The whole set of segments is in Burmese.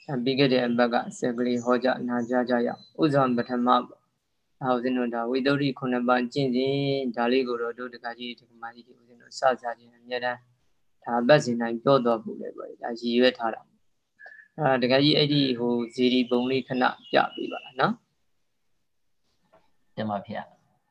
ပြီးခဲ့တဲ့အပတ်ကစက်ကလေးဟောကြားနာကြားကြရအောင်ဥဇောပထမဦးဇင်းတို့ဒါဝိတ္တုခုနှစ်ပါးကျင့်စဉ်ဒါလေးကိုတော့တို့တက္ကကြီးဒီကမာကြီးဦးဇင်းတို့စစားခြင်းအများတန်းဒါအပတ်စဉ်တိုင်းပြောတော်မူလေပေါ့ဒါရည်ရွယ်ထားတာတက္ကကြီးအဲ့ဒီဟိုဇီရီပုံလေးခဏပြပေးပါလားနော်တင်ပါဗျာ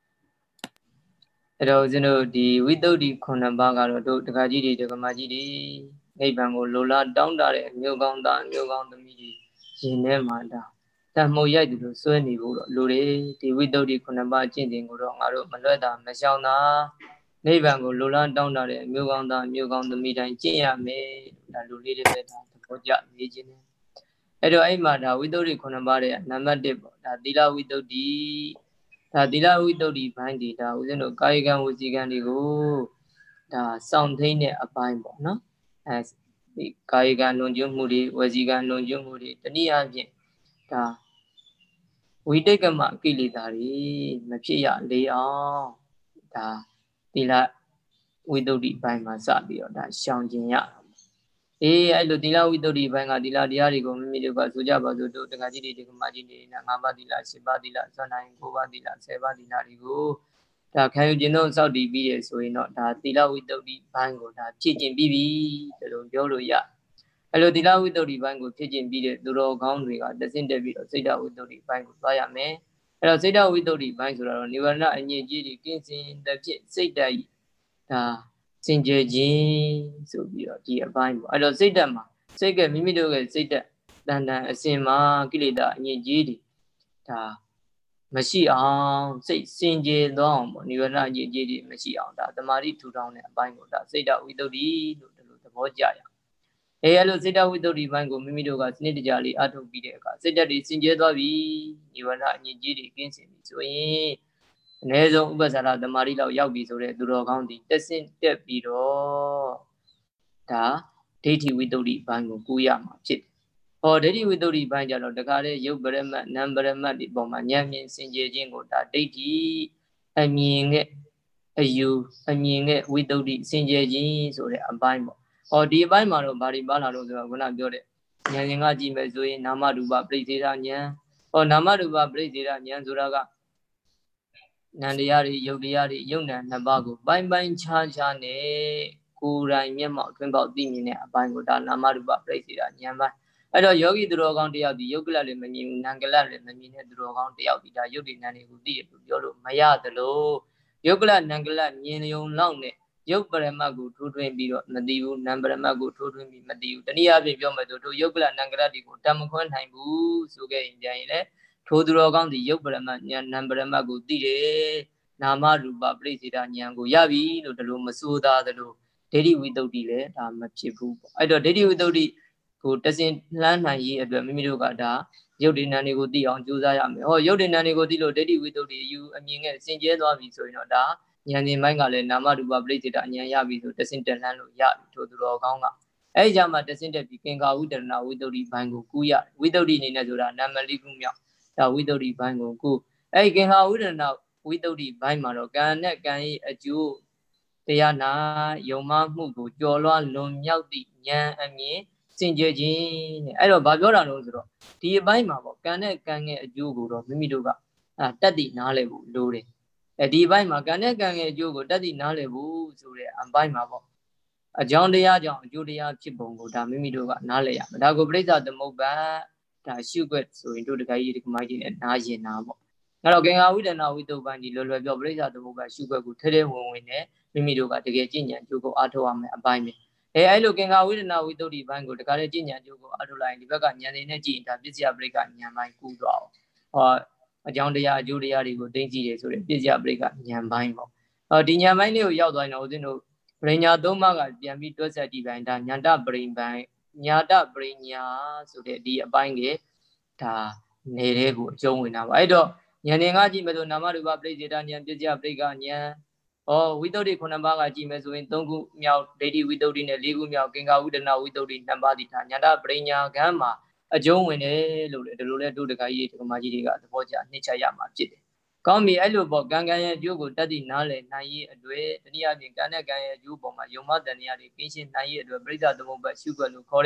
အဲ့တော့ဦးဇင်းတို့ဒီဝိတ္တုခုနှစ်ပါးကတော့တို့တက္ကကြီးဒီကမာကြီးဒီနိဗ္ဗာန်ကိုလိုလားတောင်းတတဲ့အမျိုးကောင်းသားအမျိုးကောင်းသမီးကြီးရှင်ထဲမှာဒါတမှုရိုက်သူလို့စွဲနေဖို့တော့လူတွေဒီဝိတ္တုခုနှစ်ပါးကျင့်စဉ်ကိုတော့ငါတို့မလွတ်တာမရှောင်တာနိဗ္ဗာန်ကိုလိုလားတောင်းတတဲ့အမျိုးကောင်းသားအမျိုးကောင်းသမီးတိုင်းကျင့်ရမယ်ဒါလူလေးတွေပဲဒါသဘောကျနေခြင်းနဲ့အဲ့တော့အဲ့မှာဒါဝိတ္တုခုနှစ်ပါးရဲ့နံပါတ်1ပေါ့ဒါသီလဝိတ္တုဒါသီလဝိတ္တုဘိုင်းဒီဒါဦးဇင်းတို့ကာယကံဝစီကံတွေကိုဒါစောင့်ထိန်တဲ့အပိုင်းပေါ့နော်ဒီကာယကံလွန်ကျွမှုတွေဝစီကံလွန်ကျွမှုတွေတနည်းအားဖြင့်ဒါဝိတိတ်ကမကိလေသာတွေမဖြစ်ရလေအောင်ဒါသီလဝိတ္တုဘိုင်းမှာစပြီးတော့ဒါရှောင်ကျင်ရအဲ့လိုသီလဝိတ္တုဘိုင်းကသီလတရားတွေကိုမိမိတို့ကဆိုကြပါစို့တို့တက္ကကြီးတွေဒီကမာကြီးတွေနဲ့5ပါးသီလ10ပါးသီလဇွန်နိုင်9ပါးသီလ10ပါးသီလတွေကိုဒါခံယူခြင်းတော့စောက်တည်ပြီးရဆိုရင်တော့ဒါသီလဝိတ္တုဘိုင်းကိုဒါဖြည့်ကျင်ပြီးပြီဒါလိုပြောလို့ရအဲ့လိုသီလဝိတ္တုဘိုင်းကိုဖြည့်ကျင်ပြီးတဲ့သူတော်ကောင်းတွေကတဆင့်တက်ပြီးတော့စိတ်ဓာတ်ဝိတ္တုဘိုင်းကိုသွားရမယ်အဲ့တော့စိတ်ဓာတ်ဝိတ္တုဘိုင်းဆိုတော့နိဗ္ဗာန်အညစ်အကြေးတွေကင်းစင်တဲ့ဖြစ်စိတ်ဓာတ်ဒါစင်ကြယ်ခြင်းဆိုပြီးတော့ဒီအပိုင်းပေါ့အဲ့တော့စိတ်ဓာတ်မှာစိတ်ကမိမိတို့ရဲ့စိတ်ဓာတ်တန်တန်အစဉ်မှာကိလေသာအညစ်အကြေးတွေဒါမရှိအောင်စိတ်စင်ကြယ်သွားအောင်ပေါ့နိဗ္ဗာန်အညစ်အကြေးတွေမရှိအောင်ဒါသမာဓိထူထောင်တဲ့အပိုင်းကိုဒါစိတ်ဓာတ်ဝိတ္တုလို့ဒီလိုသဘောကျရအဲ့လိုစိတ်ဓာတ်ဝိတ္တုဘိုင်းကိုမိမိတို့ကစနစ်တကျလေးအထုတ်ပြီးတဲ့အခါစိတ်ဓာတ်တွေစင်ကြယ်သွားပြီနိဗ္ဗာန်အညစ်အကြေးတွေကင်းစင်ပြီဆိုရင်အနည်းဆုံးဥပ္ပဇာရသမာဓိလောက်ရောက်ပြီဆိုတဲ့သူတော်ကောင်းဒီတက်ဆင့်တက်ပြီးတော့ဒါဒိဋ္ဌိဝိတ္တုဘိုင်းကိုကူးရမှာဖြစ်တယ်။ဟောဒိဋ္ဌိဝိတ္တုဘိုင်းကြတော့တခါတည်းရုပ်ပရမတ်နံပရမတ်ဒီပုံမှာဉာဏ်မြင်စင်ကြယ်ခြင်းကိုဒါဒိဋ္ဌိအမြင်နဲ့အယူအမြင်နဲ့ဝိတ္တုစင်ကြယ်ခြင်းဆိုတဲ့အပိုင်းပေါ့။ဟောဒီအပိုင်းမှာတော့ဗာဒီပါလာလို့ဆိုတော့ခုနပြောတဲ့ဉာဏ်ရှင်ကကြည့်မယ်ဆိုရင်နာမရူပပရိစ္ဆေဒဉာဏ်ဟောနာမရူပပရိစ္ဆေဒဉာဏ်ဆိုတာကနန္တရားတွေယုတ်တရားတွေယုတ်နံနှစ်ပါးကိုပိုင်းပိုင်းခြားခြားနဲ့ကိုယ်တိုင်မျက်မှောက်ထွန်းပေါက်သိမြင်တဲ့အပိုင်းကိုဒါနာမရူပပရိစ္ဆေဒဉာဏ်ပိုင်းအဲ့တော့ယောဂီသူတော်ကောင်းတယောက်ဒီယုတ်ကလလည်းမမြင်ဘူးနံကလလည်းမမြင်တဲ့သူတော်ကောင်းတယောက်ဒီဒါယုတ်ဒီနံတွေကိုသိတယ်လို့ပြောလို့မရသလိုယုတ်ကလနံကလမြင်ရုံလောက်နဲ့ယုတ်ပရမတ်ကိုထိုးထွင်းပြီးတော့မသိဘူးနံပရမတ်ကိုထိုးထွင်းပြီးမသိဘူးတနည်းအားဖြင့်ပြောမယ်ဆိုတို့ယုတ်ကလနံကလတွေကိုတတ်မခွန်းနိုင်ဘူးဆိုခဲ့ရင်ကြရင်လေထိုသူတော်ကောင်းဒီယုတ်ပရမတ်ဉာဏ်နံပရမတ်ကိုသိတယ်နာမရူပပရိစ္ဆေဒဉာဏ်ကိုရပြီလို့ဒီလိုမဆိုသားသလိုဒိဋ္ဌိဝိတ္တုလည်းဒါမဖြစ်ဘူးပေါ့အဲ့တော့ဒိဋ္ဌိဝိတ္တုကိုတစင်လှမ်းနိုင်ရေးအတွက်မိမိတို့ကဒါယုတ်ဒီနံတွေကိုသိအောင်ကြိုးစားရမယ်ဟောယုတ်ဒီနံတွေကိုသိလို့ဒိဋ္ဌိဝိတ္တုယူအမြင်နဲ့စင်ကြဲသွားပြီဆိုရင်တော့ဒါဉာဏ်ရှင်ပိုင်းကလည်းနာမရူပပရိစ္ဆေဒဉာဏ်ရပြီဆိုတစင်တက်လှမ်းလို့ရပြီထိုသူတော်ကောင်းကအဲ့ကြမှာတစင်တက်ပြီးကင်္ကာဝိတရဏဝိတ္တုဘိုင်းကိုကူးရဝိတ္တုအနေနဲ့ဆိုတာနာမလိခုမြောက်ဒါဝိတ္တုဘိုင်းကိုကူးအဲ့ကင်္ကာဝိတရဏဝိတ္တုဘိုင်းမှာတော့ကံနဲ့ကံရဲ့အကျိုးတရားနာယုံမှမှုကိုကြော်လွှားလွန်မြောက်သည့်ဉာဏ်အမြင်စင်ကြယ်ခြင်းတဲ့အဲ့တော့ဘာပြောတာလို့ဆိုတော့ဒီအပိုင်းမှာပေါ့ကံနဲ့ကံရဲ့အကျိုးကိုတော့မိမိတို့ကတတ်သိနားလည်ဖို့လိုတယ်ဒီအပိုင်းမှာကံနဲ့ကံရဲ့အကျိုးကိုတတ်သိနားလည်ဖို့ဆိုတဲ့အပိုင်းမှာပေါ့အကြောင်းတရားကြောင့်အကျိုးတရားဖြစ်ပုံကိုဒါမိမိတို့ကနားလည်ရမယ်ဒါကိုပြိဿသမုပ္ပါဒါရှုွက်ဆိုရင်တို့တခါကြီးဒီကမိုင်းကြီးနဲ့နားရင်နာပေါ့အဲ့တော့ကင်္ဂါဝိတ္တနာဝိတ္တုပိုင်းဒီလွယ်လွယ်ပြောပြိဿသမုပ္ပါရှုွက်ကိုထဲထဲဝင်ဝင်နဲ့မိမိတို့ကတကယ်ကျင့်ကြံကြိုးကိုအားထုတ်ရမယ်အပိုင်းပဲအဲ့လိုကင်္ဂါဝိတ္တနာဝိတ္တုဘိုင်းကိုတခါလေကျင့်ကြံကြိုးကိုအားထုတ်လိုက်ရင်ဒီဘက်ကဉာဏ်နေနဲ့ကြည့်ရင်ဒါပစ္စယပရိက္ခဉာဏ်ပိုင်းကူးသွားအောင်ဟောအကြောင်းတရားအကျိုးတရားတွေကိုသိသိတယ်ဆိုတဲ့ပစ္စယပရိက္ခဉာဏ်ပိုင်းပေါ့ဒီဉာဏ်ပိုင်းလေးကိုရောက်သွားရင်တော့ဦးဇင်းတို့ပရိညာသုံးပါးကပြန်ပြီးတွက်ဆက်ကြည့်ပိုင်းဒါညာတပရိပိုင်းညာတပရိညာဆိုတဲ့ဒီအပိုင်းကဒါနေတဲ့ကိုအကျုံးဝင်တာပါအဲ့တော့ဉာဏ်ရင်ကကြည့်မယ်ဆိုနာမရူပပရိစ္ဆေဒဉာဏ်ပစ္စယပရိက္ခဉာဏ်ဝိတ္တုခုနှစ်ပါးကကြည့်မယ်ဆိုရင်3ခုမြောက်ဒိဋ္ဌိဝိတ္တုနဲ့4ခုမြောက်ကင်္ဂါဝိတ္တနာဝိတ္တု2ပါးဒီဒါညာတပရိညာကံမှာအကျုံးဝင်တယ်လို့ဒီလိုလဲတို့တခါကြီးဒီကမာကြီးတွေကသဘောကျနှိမ့်ချရမှာဖြစ်တယ်ကောင်းပြီအဲ့လိုပေါ့ကံကံရဲ့အကျိုးကိုတတ်သိနားလည်နိုင်ရေးအတွက်တနည်းအားဖြင့်ကံနဲ့ကံရဲ့အကျိုးပေါ်မှာယုံမတန်တရားတွေကင်းရှင်းနိုင်ရေးအတွက်ပရိစ္ဆသမုပ္ပါရှုွက်လို့ခေါ်တဲ့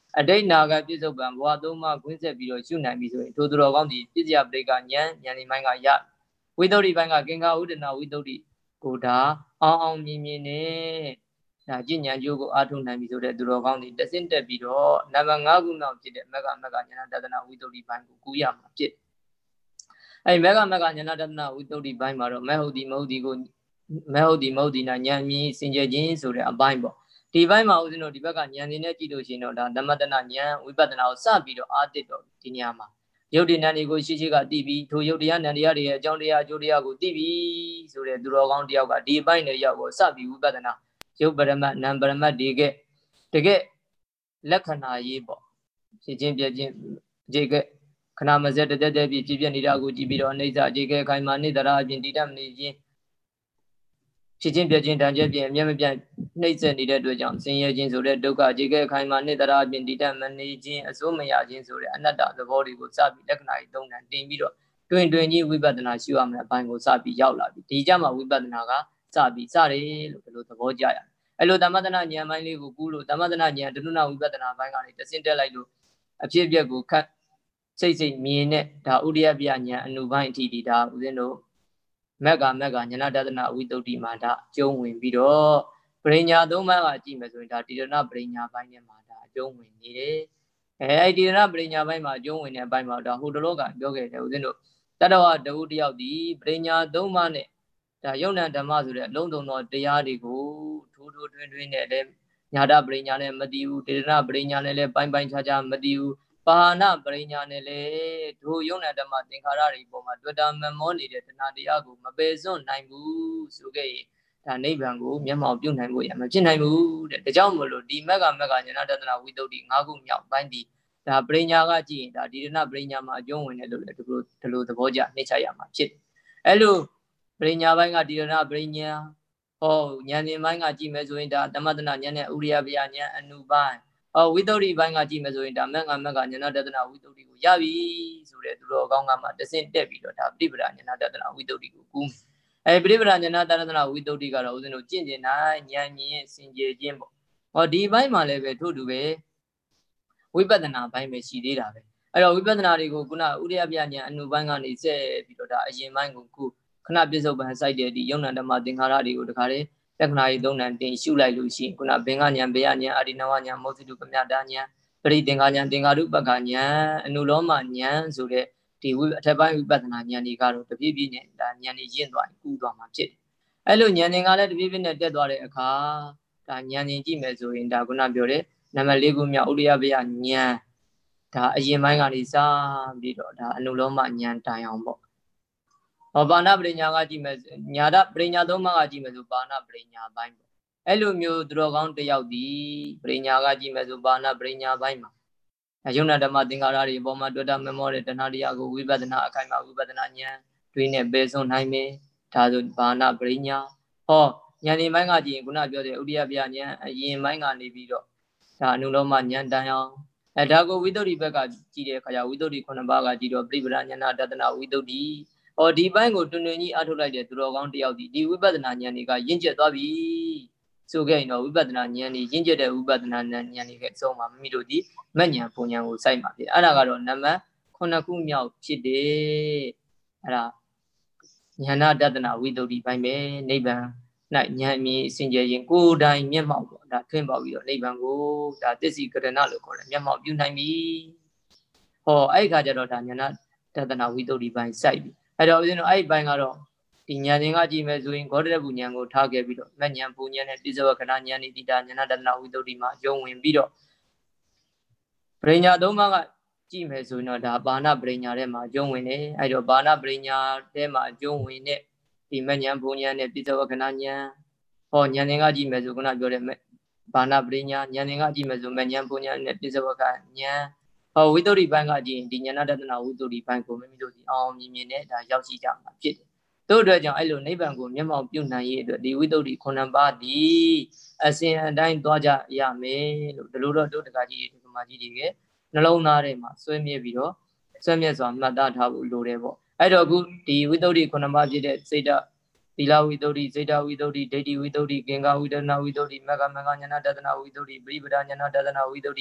အတိတ်နာဂပြစ္ဆုတ်ပံဘဝသုံးပါးကွင်းဆက်ပြီးတော့ရှုနိုင်ပြီဆိုရင်ထိုသူတော်ကောင်းဒီပစ္စယပရိကဉာဏ်ဒီပိုင်းကရဝိသုဒ္ဓိပိုင်းကကင်္ဂဥဒနာဝိသုဒ္ဓိကိုဒါအောင်မြင်နဲ့ဒါကျင့်ဉာဏ်ကျိုးကိုအားထုတ်နိုင်ပြီဆိုတဲ့သူတော်ကောင်းဒီတဆင့်တက်ပြီးတော့နံပါတ်5ခုနောက်ဖြစ်တဲ့မက္ကဉာဏတဒနာဝိသုဒ္ဓိပိုင်းကိုကူးရမှာဖြစ်အဲ့မက္ကဉာဏတဒနာဝိသုဒ္ဓိပိုင်းမှာတော့မဟုတ်ဒီမဟုတ်ဒီကိုမဟုတ်ဒီနာဉာဏ်မြင်စင်ကြယ်ခြင်းဆိုတဲ့အပိုင်းပေါ့ဒီဘက်မှာဦးဇင်းတို့ဒီဘက်ကဉာဏ်နေနဲ့ကြည့်လို့ရှိရင်တော့ဒါသမတနာဉာဏ်ဝိပဿနာကိုစပြီးတော့အားတစ်တော့ဒီနေရာမှာရုပ်တည်ဉာဏ်တွေကိုရှိကသိပြီးထိုရုပ်တရားဉာဏ်တရားတွေရဲ့အကြောင်းတရားအကျိုးတရားကိုသိပြီးဆိုတဲ့သူတော်ကောင်းတယောက်ကဒီအပိုင်းနဲ့ရောက်တော့စပြီးဝိပဿနာရုပ်ပရမတ်နာမ်ပရမတ်တွေကတကယ်လက္ခဏာရေးပေါ့ဖြစ်ချင်းပြချင်းဒီကခဏမစက်တသက်ပြဖြစ်နေတာကိုကြည့်ပြီးတော့အိဋ္ဌအကျေကဲခိုင်မာနေတရာအပြင်တည်တတ်နေခြင်းဖြစ်ချင်းပြချင်းတန်ကျက်ပြင်အမျက်မပြတ်နှိမ့်ဆက်နေတဲ့အတွက်ကြောင့်ဆင်းရဲခြင်းဆိုတဲ့ဒုက္ခအခြေခဲခိုင်မာနှစ်တရာအပြင်တည်တတ်မနေခြင်းအစိုးမရခြင်းဆိုတဲ့အနတ္တသဘောတွေကိုစပြီးလက္ခဏာကြီးသုံးတန်တင်ပြီးတော့တွင်ကြီးဝိပဿနာရှုရမယ်အပိုင်းကိုစပြီးရောက်လာပြီဒီကြမှာဝိပဿနာကစပြီးစတယ်လို့ဒီလိုသဘောကျရတယ်အဲ့လိုသမထနာဉာဏ်ပိုင်းလေးကိုကူးလို့သမထနာဉာဏ်ဒုနဝိပဿနာပိုင်းကနေတဆင့်တက်လိုက်လို့အဖြစ်အပျက်ကိုခတ်စိတ်မြင်နဲ့ဒါဥဒိယပြဉာဏ်အနုပိုင်းအထိဒီဒါဦးဇင်းတို့မက္ကဉာဏတဒနာဝိသုဒ္ဓိမှာဒါအကျုံးဝင်ပြီးတော့ပရိညာသုံးပါးကကြည့်မယ်ဆိုရင်ဒါတိရဏပရိညာပိုင်းနဲ့မှာဒါအကျုံးဝင်နေတယ်အဲ့ဒီတိရဏပရိညာပိုင်းမှာအကျုံးဝင်တဲ့အပိုင်းမှာဒါဟိုတလောကပြောခဲ့တယ်ဦးဇင်းတို့တတဝတဝုတယောက်ဒီပရိညာသုံးပါးနဲ့ဒါယုံနံဓမ္မဆိုတဲ့အလုံးစုံသောတရားတွေကိုထိုးထွင်းနဲ့လည်းညာတပရိညာနဲ့မတည်ဘူးတိရဏပရိညာနဲ့လည်းပိုင်းခြားမတည်ဘူးပါဏပရိညာနဲ့လေဒုယုံနာဓမ္မသင်္ခါရတွေပေါ်မှာတွေ့တာမမောနေတဲ့တဏှာတရားကိုမပယ်စွန့်နိုင်ဘူးဆိုခဲ့ရင်ဒါနိဗ္ဗာန်ကိုမျက်မှောက်ပြုနိုင်ဖို့ရမဖြစ်နိုင်ဘူးတဲ့ဒါကြောင့်မလို့ဒီမက္ကဉာဏတဒနာဝိသုဒ္ဓိ၅ခုမြောက်ပိုင်းဒီဒါပရိညာကကြည့်ရင်ဒါဒီရဏပရိညာမှာအကျုံးဝင်တယ်လို့လည်းဒီလိုသဘောကျနှိမ့်ချရမှာဖြစ်အဲ့လိုပရိညာပိုင်းကဒီရဏပရိညာဟောဉာဏ်ရှင်ပိုင်းကကြည့်မယ်ဆိုရင်ဒါသမတနာဉာဏ်နဲ့ဥရိယပယဉာဏ်အနုပိုင်းဝိသုဒ္ဓိပိုင်းကကြည့်မယ်ဆိုရင်ဒါမက္ကဉာဏတဒနာဝိသုဒ္ဓိကိုရပြီဆိုတဲ့သူတော်ကောင်းကမှတဆင့်တက်ပြီးတော့ဒါပဋိပဒါဉာဏတဒနာဝိသုဒ္ဓိကိုကူးပဋိပဒါဉာဏတဒနာဝိသုဒ္ဓိကတော့ဦးဇင်းတို့ကျင့်ကျင်နိုင်ဉာဏ်မြင်စင်ကြယ်ခြင်းပေါ့ဟောဒီဘိုင်းမှာလည်းပဲထို့တူပဲဝိပဿနာဘိုင်းပဲရှိသေးတာပဲအဲ့တော့ဝိပဿနာတွေကိုခုနဥရိယပယဉာဏ်အနုပိုင်းကနေဆက်ပြီးတော့ဒါအရင်ပိုင်းကိုခုခဏပြစ္ဆုတ်ပံစိုက်တဲ့ဒီယုံနာဓမ္မသင်္ခါရတွေကိုတခါတည်းလက္ခဏာကြီးသုံးတန်တင်ရှုလိုက်လို့ရှိရင်ခုနဘင်္ဂဉာဏ်ဘေယဉာဏ်အာရိနဝဉာဏ်မောဇိတုပမြတာဉာဏ်ပရိသင်္ခာဉာဏ်သင်္ခါရုပ္ပကဉာဏ်အနုလောမဉာဏ်ဆိုတဲ့ဒီအထက်ပိုင်းဝိပဿနာဉာဏ်တွေကတော့တပြည့်ပြည့်နဲ့ဒါဉာဏ်တွေရင့်သွားရင်ကူးသွားမှာဖြစ်တယ်အဲ့လိုဉာဏ်သင်္ခါလည်းတပြည့်ပြည့်နဲ့တက်သွားတဲ့အခါဒါဉာဏ်သင်ကြည့်မယ်ဆိုရင်ဒါခုနပြောတဲ့နံပါတ်၄ခုမြောက်ဥရိယပယဉာဏ်ဒါအရင်ပိုင်းကနေစပြီးတော့ဒါအနုလောမဉာဏ်တိုင်အောင်ပေါ့ပါဏပရိညာကကြည့်မယ်ညာတပရိညာသုံးပါးကကြည့်မယ်ဆိုပါဏပရိညာပိုင်းပေါ့အဲ့လိုမျိုးသူတော်ကောင်းတယောက်ဒီပရိညာကကြည့်မယ်ဆိုပါဏပရိညာပိုင်းမှာယုံနာဓမ္မသင်္ခါရတွေအပေါ်မှာတွေ့တာမမောတဲ့တဏှာတရားကိုဝိပဿနာအခိုင်အမာဝိပဿနာဉာဏ်တွေနဲ့ပယ်စွန့်နိုင်မယ်ဒါဆိုပါဏပရိညာဟောဉာဏ်ဒီပိုင်းကကြည့်ရင်ခုနပြောတဲ့ဥဒိယပယဉာဏ်အရင်ပိုင်းကနေပြီးတော့ဒါအနုလောမဉာဏ်တိုင်အောင်ဒါကိုဝိသုဒ္ဓိဘက်ကကြည့်တဲ့အခါကျဝိသုဒ္ဓိ9ပါးကကြည့်တော့ပရိပဒဉာဏတဒနာဝိသုဒ္ဓိဟောဒီပိုင်းကိုတွင်ကြီးအထုတ်လိုက်တဲ့သူတော်ကောင်းတယောက်ဒီဝိပဿနာဉာဏ်တွေကရင့်ကျက်သွားပြီဆိုခဲ့ရင်တော့ဝိပဿနာဉာဏ်တွေရင့်ကျက်တဲ့ဝိပဿနာဉာဏ်တွေကအဆုံးမှာမိမိတို့ဒီမဉဏ်ပုံဉာဏ်ကိုစိုက်မှာဖြစ်အဲ့ဒါကတော့နံပါတ်9ခုမြောက်ဖြစ်တယ်အဲ့ဒါဉာဏတဒနာဝိသုဒ္ဓိပိုင်းပဲနိဗ္ဗာန်၌ဉာဏ်မြင်စင်ကြယ်ရင်ကိုယ်တိုင်မျက်မှောက်ပေါ့ဒါထွင်းပေါက်ပြီးတော့နိဗ္ဗာန်ကိုဒါသစ္စိကရဏလို့ခေါ်တယ်မျက်မှောက်ပြုနိုင်ပြီဟောအဲ့ဒီခါကျတော့ဒါဉာဏတဒနာဝိသုဒ္ဓိပိုင်းစိုက်ပြီအဲ့တော့ဦးဇင်းတို့အဲ့ဒီပိုင်းကတော့ဒီဉာဏ်ရှင်ကကြည့်မယ်ဆိုရင်ဂေါတရပုဉာဏ်ကိုထားခဲ့ပြီးတော့မဉဏ်ပူဉာဏ်နဲ့တိစ္ဆဝကဏဉာဏ်ဤတိတာဉာဏတဒနာဝိသုဒ္ဓိမှာအကျုံးဝင်ပြီးတော့ပရိညာသုံးပါးကကြည့်မယ်ဆိုရင်တော့ဒါပါဏပရိညာထဲမှာအကျုံးဝင်တယ်အဲ့တော့ပါဏပရိညာထဲမှာအကျုံးဝင်တဲ့ဒီမဉဏ်ပူဉာဏ်နဲ့တိစ္ဆဝကဏဉာဏ်ဟောဉာဏ်ရှင်ကကြည့်မယ်ဆိုခုနပြောတဲ့ဘာနာပရိညာဉာဏ်ရှင်ကကြည့်မယ်ဆိုမဉဏ်ပူဉာဏ်နဲ့တိစ္ဆဝကဉာဏ်ဟောဝိသုဒ္ဓိပိုင်းကကြည့်ရင်ဒီဉာဏတဒနာဝိသုဒ္ဓိပိုင်းကိုမိမိတို့ဒီအောင်မြင်နဲ့ဒါရောက်ရှိကြမှာဖြစ်တယ်တို့အတွက်ကြောင့်အဲ့လိုနိဗ္ဗာန်ကိုမျက်မှောက်ပြုနိုင်ရေးအတွက်ဒီဝိသုဒ္ဓိ9ပါးဒီအစဉ်အတိုင်းသွားကြရမယ်လို့ဒီလိုတော့တို့တက္ကကြီးဒီကမာကြီးတွေကနှလုံးသားထဲမှာဆွဲမြဲပြီးတော့ဆွဲမြဲစွာမှတ်သားထားဖို့လိုတယ်ပေါ့အဲ့တော့အခုဒီဝိသုဒ္ဓိ9ပါးဖြစ်တဲ့စိတ်ဓာတ်သီလဝိသုဒ္ဓိစေတဝိသုဒ္ဓိဒိဋ္ဌိဝိသုဒ္ဓိကင်္ဂဝိတနာဝိသုဒ္ဓိမဂ္ဂဉာဏတဒနာဝိသုဒ္ဓိပရိပဒဉာဏတဒနာဝိသုဒ္ဓိ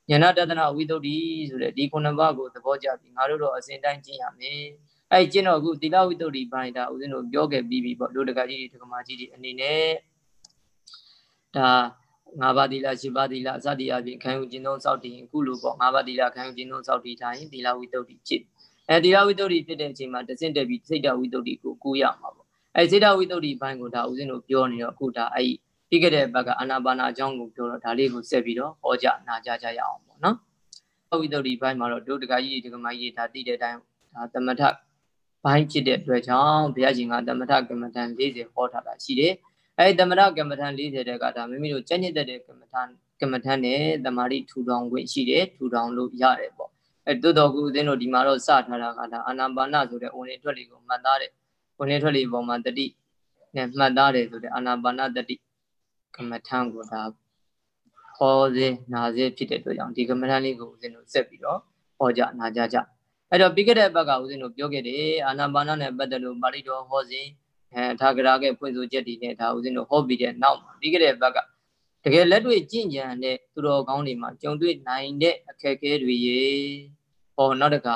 ဉာဏတတနာဝိတ္တုဆိုတဲ့ဒီခုနှစ်ပါးကိုသဘောကျပြီးငါတို့တော့အစဉ်တိုင်းကျင့်ရမယ်အဲ့ကျင့်တော့အခုသီလဝိတ္တုဘိုင်းဒါဦးဇင်းတို့ပြောခဲ့ပြီးပြီပေါ့တို့တကကြီးတွေတကမာကြီးတွေအနေနဲ့ဒါ၅ပါးသီလ၈ပါးသီလအစသည်အပြင်ခံယူခြင်းသုံးစောင့်တည်ရင်အခုလိုပေါ့၅ပါးသီလခံယူခြင်းသုံးစောင့်တည်ထားရင်သီလဝိတ္တုဖြစ်သီလဝိတ္တုဖြစ်တဲ့အချိန်မှာတဆင့်တက်ပြီးစိတ်တဝိတ္တုကိုကူးရမှာပေါ့စိတ်တဝိတ္တုဘိုင်းကိုဒါဦးဇင်းတို့ပြောနေတော့အခုဒါအဲ့ပြီးခဲ့တဲ့ဘက်ကအာနာပါနာအကြောင်းကိုပြောတော့ဒါလေးကိုဆက်ပြီးတော့ဟောကြနာကြကြရအောင်ပေါ့နော်ဝိတ္တုဘိုင်းမှာတော့တို့တကကြီးတွေတကမကြီးတွေဒါသိတဲ့အတိုင်းဒါသမထဘိုင်းဖြစ်တဲ့အတွက်ကြောင့်ဘုရားရှင်ကသမထကမ္မဋ္ဌာန်း40ဟောထားတာရှိတယ်သမထကမ္မဋ္ဌာန်း40တဲ့ကဒါမိမိတို့ကျင့်တဲ့ကမ္မဋ္ဌာန်းနဲ့တမာတိထူထောင်ခွင့်ရှိတယ်ထူထောင်လို့ရတယ်ပေါ့တိုးတော်ကူဦးဇင်းတို့ဒီမှာတော့စထားတာကဒါအာနာပါနဆိုတဲ့ဝင်လေထွက်လေကိုမှတ်သားတဲ့ဝင်လေထွက်လေပုံမှာတတိနဲ့မှတ်သားတယ်ဆိုတဲ့အာနာပါနတတိကမ္မဋ္ဌာန်းကိုဒါဟောစေနာစေဖြစ်တဲ့အတွက်ကြောင့်ဒီကမ္မဋ္ဌာန်းလေးကိုဦးဇင်းတို့ဆက်ပြီးတော့ဟောကြနာကြကြအဲ့တော့ပြီးခဲ့တဲ့ဘက်ကဦးဇင်းတို့ပြောခဲ့တယ်အာနာပါနနဲ့ပတ်သက်လို့ပါဠိတော်ဟောစဉ်ထာဂရာကဖွင့်ဆိုချက်တွေနဲ့ဒါဦးဇင်းတို့ဟောပြီးတဲ့နောက်ပြီးခဲ့တဲ့ဘက်ကတကယ်လက်တွေ့ကျင့်ကြံတဲ့သူတော်ကောင်းတွေမှာကြုံတွေ့နိုင်တဲ့အခက်အခဲတွေရေဟောနောက်တခါ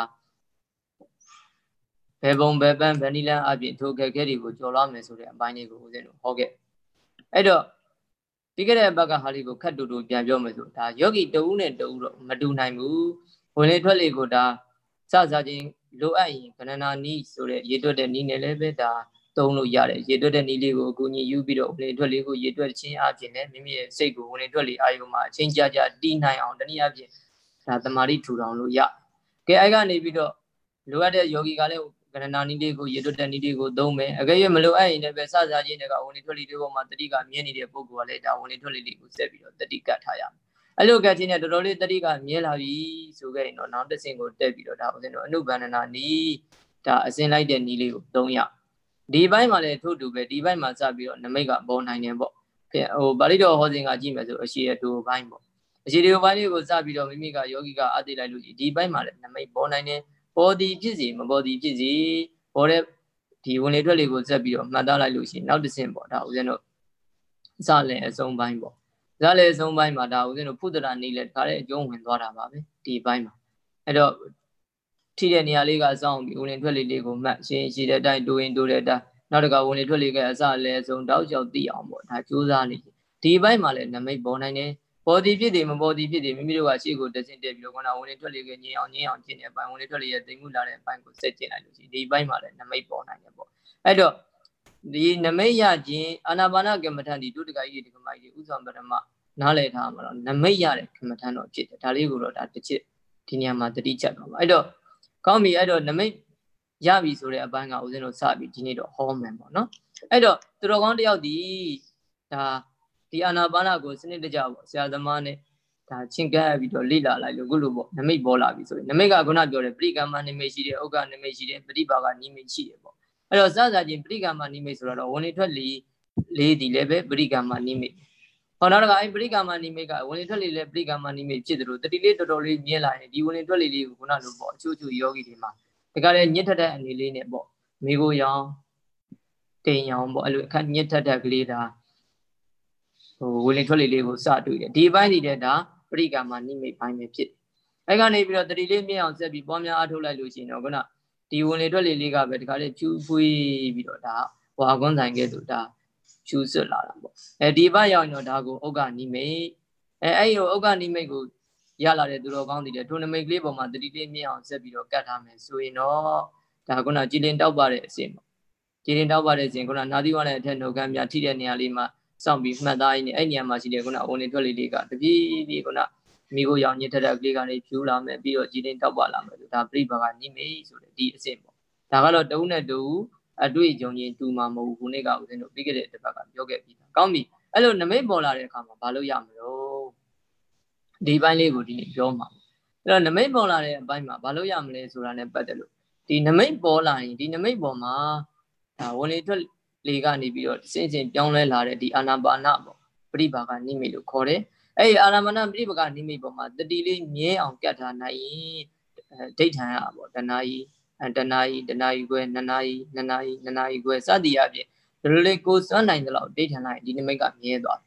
ဘယ်ပုံဘယ်ပန်းဗန်နီလန်အပြင်ထိုအခက်အခဲတွေကိုကျော်လွှားမယ်ဆိုတဲ့အပိုင်းလေးကိုဦးဇင်းတို့ဟောခဲ့အဲ့တော့ပြီးခဲ့တဲ့ဘက်ကဟာလေးကိုခတ်တူတူပြန်ပြောမယ်ဆိုဒါယောဂီတဦးနဲ့တဦးတော့မတူနိုင်ဘူးဝင်လေထွက်လေကိုဒါစစချင်းလိုအပ်ရင်ကဏ္ဍနာနီးဆိုတဲ့ရေတွက်တဲ့နီးနဲ့လည်းပဲဒါသုံးလို့ရတယ်ရေတွက်တဲ့နီးလေးကိုအကူအညီယူပြီးတော့ဝင်လေထွက်လေကိုရေတွက်ခြင်းအပြင်လည်းမိမိရဲ့စိတ်ကိုဝင်လေထွက်လေအာယုံမှာအချင်းကြကြတီးနိုင်အောင်တနည်းအားဖြင့်ဒါတမာတိထူထောင်လို့ရကဲအဲ့ကနေပြီးတော့လိုအပ်တဲ့ယောဂီကလည်းကဏ္ဍနာနီးလေးကိုရေတွက်တဲ့နီးလေးကိုသုံးမယ်အကယ်၍မလိုအပ်ရင်လည်းပဲစစချင်းတွေကဝင်လေထွက်လေတွေပေါ်မှာတတိကမြင်နေတဲ့ပုဂ္ဂိုလ်ကလည်းဒါဝင်လေထွက်လေလေးကိုဆက်ပြီးတော့တတိကတ်ထားရမယ်အဲ့လိုကတ်ခြင်းနဲ့တော်တော်လေးတတိကမြင်လာပြီဆိုခဲ့ရင်တော့နောက်တစ်ဆင့်ကိုတက်ပြီးတော့ဒါဦးဇင်းတို့အနုဘန္ဒနာနီးဒါအစင်လိုက်တဲ့နီးလေးကိုသုံးရဒီဘိုင်းမှာလည်းထို့တူပဲဒီဘိုင်းမှာစပြီးတော့နမိတ်ကပေါ်နိုင်တယ်ပေါ့ပါဠိတော်ဟောစဉ်ကကြည့်မယ်ဆိုအရှိရတူဘိုင်းပေါ့အရှိတူဘိုင်းလေးကိုစပြီးတော့မိမိကယောဂီကအသိလိုက်လို့ဒီဘိုင်းမှာလည်းနမိတ်ပေါ်နိုင်တယ်ပေါ်သည်ဖြစ်စီမပေါ်သည်ဖြစ်စီပေါ်တဲ့ဒီဝင်လေထွက်လေကိုဆက်ပြီးတော့မှတ်သားလိုက်လို့ရှိရင်နောက်တစ်ဆင့်ပေါ့ဒါဦးဇင်းတို့စလည်းအဆုံးပိုင်းပေါ့ဇာလည်းဆုံးပိုင်းမှာဒါဦးဇင်းတို့ဖုဒ္ဒရာနေလည်းဒါလည်းအကျုံးဝင်သွားတာပါပဲဒီဘိုင်းမှာအဲ့တော့ထိတဲ့နေရာလေးကစောင်းပြီးဝင်လေထွက်လေလေးကိုမှတ်ရှင်းရှိတဲ့အတိုင်းတိုးရင်တိုးတဲ့အတိုင်းနောက်တစ်ခါဝင်လေထွက်လေကအစလည်းဆုံးတောက်လျှောက်သိအောင်ပေါ့ဒါကြိုးစားနေဒီဘိုင်းမှာလည်းနမိတ်ပေါ်နိုင်တယ်ပေါ်သည်ဖြစ်တယ်မပေါ်သည်ဖြစ်တယ်မိမိတို့ကရှေ့ကိုတဆင့်တက်ပြီးတော့ခုနဝင်လေထွက်လေကငြင်းအောင်ကျင့်တဲ့အပိုင်းဝင်လေထွက်လေရဲ့တိမ်မှုလာတဲ့အပိုင်းကိုဆက်ကျင့်လိုက်လို့ရှိရင်ဒီဘိုင်းမှာလည်းနမိတ်ပေါ်နိုင်တယ်ပေါ့အဲ့တော့ဒီနမိတ်ရခြင်းအာနာပါနကမ္မဋ္ဌာန်းဒီဒုတကကြီးဒီကမကြီးဥဆောင်ပထမနားလည်ထားမှာတော့နမိတ်ရတဲ့ကမ္မဋ္ဌာန်းတော့ဖြစ်တယ်ဒါလေးကိုတော့ဒါတစ်ချက်ဒီနေရာမှာတတိချက်တော့ပါအဲ့တော့ကောင်းပြီအဲ့တော့နမိတ်ရပြီဆိုတဲ့အပိုင်းကဦးဇင်းတို့စပြီးဒီနေ့တော့ဟောမယ်ပေါ့နော်အဲ့တော့သူတော်ကောင်းတယောက်ဒီဒါဒီအာနာပါနကိုစနစ်တကျပေါ့ဆရာသမားနဲ့ဒါချင်းကပ်ပြီးတော့လေ့လာလိုက်လို့ခုလိုပေါ့နမိတ်ပေါ်လာပြီဆိုရင်နမိတ်ကခုနပြောတယ်ပရိကမ္မနိမိတ်ရှိတယ်ဥက္ကနိမိတ်ရှိတယ်ပฏิပါကနိမိတ်ရှိတယ်ပေါ့အဲ့တော့စစချင်းပရိကမ္မနိမိတ်ဆိုတော့ဝင်လေထွက်လေလေးဒီလည်းပဲပရိကမ္မနိမိတ်ဟောနောက်တစ်ခါအဲ့ပရိကမ္မနိမိတ်ကဝင်လေထွက်လေလည်းပရိကမ္မနိမိတ်ဖြစ်တယ်လို့တတိလေးတော်တော်လေးမြင်လာရင်ဒီဝင်လေထွက်လေလေးကိုခုနလိုပေါ့အချို့ယောဂီတွေမှာဒါကြတဲ့ညစ်ထက်တဲ့အနေလေးနဲ့ပေါ့မိကိုရောင်တိမ်ရောင်ပေါ့အဲ့လိုအခက်ညစ်ထက်တဲ့ကလေးဒါဟိုဝင်လေထွက်လေလေးကိုစတွေ့တယ်ဒီဘိုင်းနေတဲ့ဒါပရိကမ္မနိမိတ်ဘိုင်းပဲဖြစ်အဲ့ကနေပြီးတော့တတိလေးမြင်အောင်ဆက်ပြီးပွားများအားထုတ်လိုက်လို့ရှိရင်တော့ခုနဒီဝင်လေထွက်လေလေးကပဲဒါကြတဲ့ဖြူဖွေးပြီးတော့ဒါဝါကွန်းဆိုင်ကဲ့သို့ဒါဖြူစွတ်လာတာပေါ့ဒီဘက်ရောက်ရင်တော့ဒါကိုဥက္ကနိမိတ်အဲ့ဒီဥက္ကနိမိတ်ကိုရလာတဲ့သူတော်ကောင်းတွေထိုနမိတ်ကလေးပေါ်မှာတတိလေးမြင်အောင်ဆက်ပြီးတော့ကတ်ထားမယ်ဆိုရင်တော့ဒါခုနကြည်လင်တောက်ပါတဲ့အစဉ်ပေါ့ကြည်လင်တောက်ပါတဲ့အစဉ်ခုနနာသီဝနဲ့အထက်နှုတ်ခမ်းများထိတဲ့နေရာလေးမှာစောင့်ပြီးမှတ်သားရင်းနဲ့အဲ့နေရာမှာရှိတဲ့ခုနဝင်လေထွက်လေလေးကတပြေးပြေးခုနမိကိုရောင်ညစ်ထက်ကလေးကနေဖြူလာမယ်ပြီးတော့ကြည်လင်တောက်ပါလာမယ်ဒါပြိပါကနိမိတ်ဆိုတဲ့ဒီအစဉ်ပေါ့ဒါကတော့တဦးနဲ့တဦးအတွေ့အကြုံချင်းတူမှာမဟုတ်ဘူးခုနေ့ကဦးဇင်းတို့ပြီးခဲ့တဲ့တစ်ပတ်ကပြောခဲ့ပြီးကောင်းပြီအဲ့လိုနမိတ်ပေါ်လာတဲ့အခါမှာဘာလို့ရမလို့ဒီဘိုင်းလေးကိုဒီနေ့ပြောမှာအဲ့တော့နမိတ်ပေါ်လာတဲ့အပိုင်းမှာဘာလို့ရမလဲဆိုတာနဲ့ပတ်သက်လို့ဒီနမိတ်ပေါ်လာရင်ဒီနမိတ်ပေါ်မှာဒါဝင်လေထွက်လေကနေပြီးတော့စဉ်စဉ်ပြောင်းလဲလာတဲ့ဒီအာနာပါနပေါ့ပရိပါကနိမိတ်လို့ခေါ်တယ်အဲ့ဒီအာနာပါနပရိပါကနိမိတ်ပေါ်မှာတတိလေးမြဲအောင်ကတ်ထားနိုင်ရင်ဒိဋ္ဌံရပေါ့တဏှာကြီးတဏှာကြီးခွဲ2နာရီ2နာရီ2နာရီခွဲစသည်အပြင်ဒီလိုလေးကိုစွမ်းနိုင်တဲ့လောက်ဒိဋ္ဌံလိုက်ဒီနမိတ်ကမြဲသွား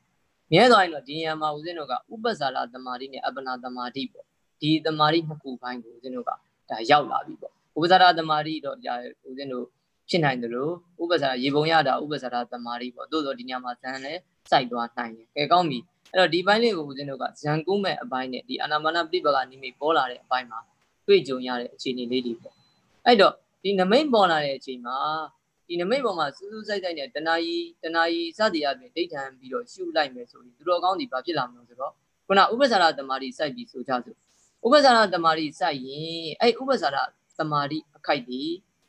မြဲသွားရင်တော့ဒီနေရာမှာဦးဇင်းတို့ကဥပ္ပဇာရသမာဓိနဲ့အပ္ပနာသမာဓိပေါ့ဒီသမာဓိနှစ်ခုပိုင်းကိုဦးဇင်းတို့ကဒါရောက်လာပြီပေါ့ဥပ္ပဇာရသမာဓိတော့ဦးဇင်းတို့ဖြစ်နိုင်တယ်လို့ဥပ္ပဇာရရေပုံရတာဥပ္ပဇာရသမာဓိပေါ့သို့သောဒီညမှာဇန်လည်းစိုက်သွားနိုင်တယ်ကဲကောင်းပြီအဲ့တော့ဒီပိုင်းလေးကိုဦးဇင်းတို့ကဇန်ကုမဲ့အပိုင်းနဲ့ဒီအာနာပါနပြိပကနိမိတ်ပေါ်လာတဲ့အပိုင်းမှာတွေ့ကြုံရတဲ့အခြေအနေလေးတွေပေါ့အဲ့တော့ဒီနမိတ်ပေါ်လာတဲ့အချိန်မှာဒီနမိတ်ပေါ်မှာစူးစူးစိုက်စိုက်နဲ့တဏှာကြီးစသည်အပြင်ဒိဋ္ဌံပြီးတော့ရှုလိုက်မယ်ဆိုရင်သူတော်ကောင်းဒီဘာဖြစ်လာမလို့ဆိုတော့ခုနဥပ္ပဇာရသမာဓိစိုက်ပြီးဆိုကြစို့ဥပ္ပဇာရသမာဓိစိုက်ရင်အဲ့ဥပ္ပဇာရသမာဓိအခိုက်ဒီ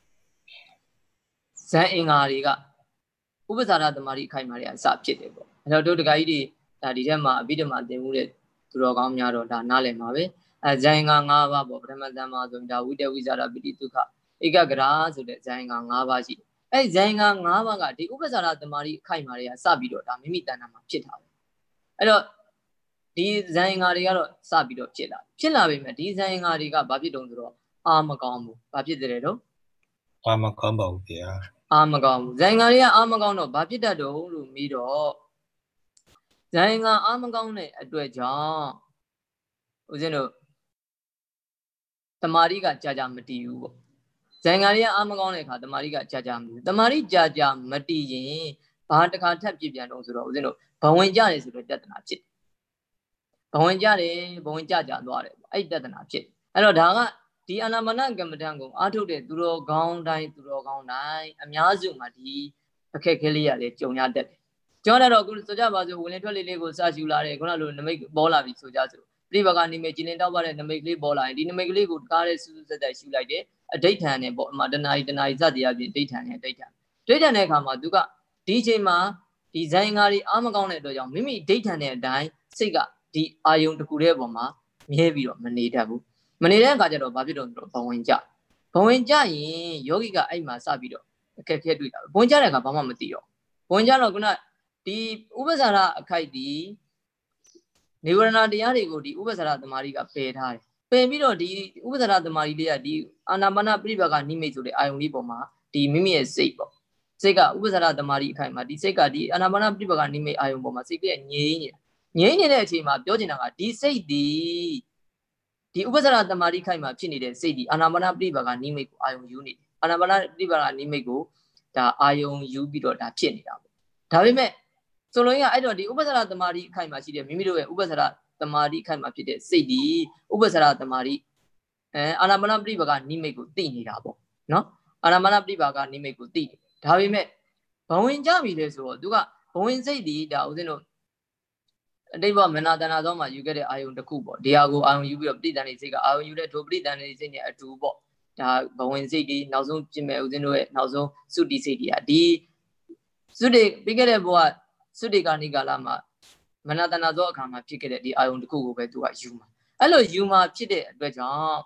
ဇန်အင်္ဂါတွေကဥပ္ပဇာရသမာဓိအခိုက်မှာတွေအစဖြစ်တယ်ပေါ့အဲ့တော့တို့တခါကြီးတွေဒါဒီထဲမှာအဘိဓမ္မာသင်မှုတဲ့သူတော်ကောင်းများတော့ဒါနားလည်မှာပဲအဲဇန်အင်္ဂါ၅ပါးပေါ့ပထမဇန်မှာဆိုရင်ဒါဝိတဝိဇာရပိတိဒုက္ခဧကဂရာဆိုတဲ့ဇန်အင်္ဂါ၅ပါးရှိတယ်အဲ့ဇန်အင်္ဂါ၅ပါးကဒီဥပ္ပဇာရသမာဓိအခိုက်မှာတွေကစပြီးတော့ဒါမိမိတဏ္ဍာမှာဖြစ်တာပဲအဲ့တော့ဒီဇန်အင်္ဂါတွေကတော့စပြီးတော့ဖြစ်လာပြီမဲ့ဒီဇန်အင်္ဂါတွေကဘာဖြစ်တုံးဆိုတော့အာမကောင်းဘူးဘာဖြစ်တယ်တော့အာမကောင်းပါဘူးဗျာအာမကောင်းဘူးဇန်အင်္ဂါတွေကအာမကောင်းတော့ဘာဖြစ်တတ်တော့လို့ပြီးတော့ဇန်အင်္ဂါအာမကောင်းတဲ့အတွက်ကြောင့်ဦးဇင်းတို့တမာရီကကြာမတည်ဘူးပေါ့ဇန်အင်္ဂါတွေကအာမကောင်းတဲ့အခါတမာရီကကြာမတည်ဘူးတမာရီကြာမတည်ရင်ဘာတစ်ခါထပ်ပြပြန်တော့ဆိုတော့ဦးဇင်းတို့ဘဝင်ကြတယ်ဆိုတဲ့တဒနာဖြစ်ဘဝင်ကြတယ်ဘဝင်ကြသွားတယ်အဲ့တဒနာဖြစ်အဲ့တော့ဒါကဒီအာနာပါနကမ္မဋ္ဌာန်းကိုအားထုတ်တဲ့သူတော်ကောင်းတိုင်းအများစုမှာဒီအခက်ခဲလေးရလေကြုံရတတ်တယ်ကျွန်တော်တော့အခုဆိုကြပါစို့ဝင်လေထွက်လေလေးကိုစရှူလာတယ်ခုနလိုနမိတ်ပေါ်လာပြီဆိုကြစို့ပြိပကနေမိတ်ကျင်းတောက်ပါတဲ့နမိတ်ကလေးပေါ်လာရင်ဒီနမိတ်ကလေးကိုကားတဲ့စူးစူးဆက်ဆက်ရှူလိုက်တယ်အဋိဋ္ဌာန်နဲ့ပေါ့အမှတဏှာကြီးစသည်အပြင်ဒိဋ္ဌာန်တဲ့အခါမှာသူကဒီအချိန်မှာဒီဇိုင်းကားတွေအားမကောင်းတဲ့အတွက်ကြောင့်မိမိဒိဋ္ဌာန်တဲ့အတိုင်းစိတ်ကဒီအာယုံတစ်ခုတည်းပေါ်မှာမြဲပြီးတော့မနေတတ်ဘူးမနေတဲ့အခါကျတော့ဘာဖြစ်တော့ဘဝင်ကြရင်ယောဂီကအဲ့မှာစပြီးတော့အခက်ခဲတွေ့တာဘဝင်ကြတဲ့အခါဘာမှမသိတော့ဘဝင်ကြတော့ခုနဒီဥပ္ပဇာရအခိုက်ဒီနေဝရဏတရားတွေကိုဒီဥပ္ပဇာရသမာဓိကပယ်ထားတယ်ပယ်ပြီးတော့ဒီဥပ္ပဇာရသမာဓိလေးကဒီအာနာပါနပြိပကနိမိတ်ဆိုတဲ့အာယုံလေးပေါ်မှာဒီမိမိရဲ့စိတ်ပေါ့စိတ်ကဥပ္ပဇာရသမာဓိအခိုက်မှာဒီစိတ်ကဒီအာနာပါနပြိပကနိမိတ်အာယုံပေါ်မှာစိတ်ကငြိမ်းနေတဲ့အချိန်မှာပြောချင်တာကဒီစိတ်ဒီဥပ္ပဇာရသမာဓိခိုက်မှာဖြစ်နေတဲ့စိတ်ဒီအာနာပါနပြိပကနိမိတ်ကိုအာယုံယူနေတယ်အာနာပါနပြိပကနိမိတ်ကိုဒါအာယုံယူပြီးတော့ဒါဖြစ်နေတာပေါ့ဒါပေမဲ့ဆိုလိုရင်းကအဲ့တော့ဒီဥပ္ပဇာရသမာဓိအခိုက်မှာရှိတဲ့မိမိတို့ရဲ့ဥပ္ပဇာရသမာဓိအခိုက်မှာဖြစ်တဲ့စိတ်ဒီဥပ္ပဇာရသမာဓိအာနာပါနပြိပကနိမိတ်ကိုသိနေတာပေါ့နော်အာနာပါနပြိပကနိမိတ်ကိုသိတယ်ဒါပေမဲ့ဘဝင်ကြပြီလေဆိုတော့သူကဘဝင်စိတ်ဒီဒါဦးဇင်းတို့အတိတ်ဘမနာတဏသောမှာယူခဲ့တဲ့အာယုံတစ်ခုပေါ့ဒီဟာကိုအာယုံယူပြီးတော့ပဋိသန္ဓေစိတ်ကအာယုံယူတဲ့ဒုပဋိသန္ဓေစိတ်နဲ့အတူပေါ့ဒါဘဝင်စိတ်ဒီနောက်ဆုံးပြင်မဲ့ဦးဇင်းတို့ရဲ့နောက်ဆုံးသုတိစိတ်ဒီဟာဒီသုတိပြီးခဲ့တဲ့ဘဝသုတိကာနိကာလမှာမနာတဏသောအခါမှာဖြစ်ခဲ့တဲ့ဒီအာယုံတစ်ခုကိုပဲသူကယူမှာအဲ့လိုယူမှာဖြစ်တဲ့အတွက်ကြောင့်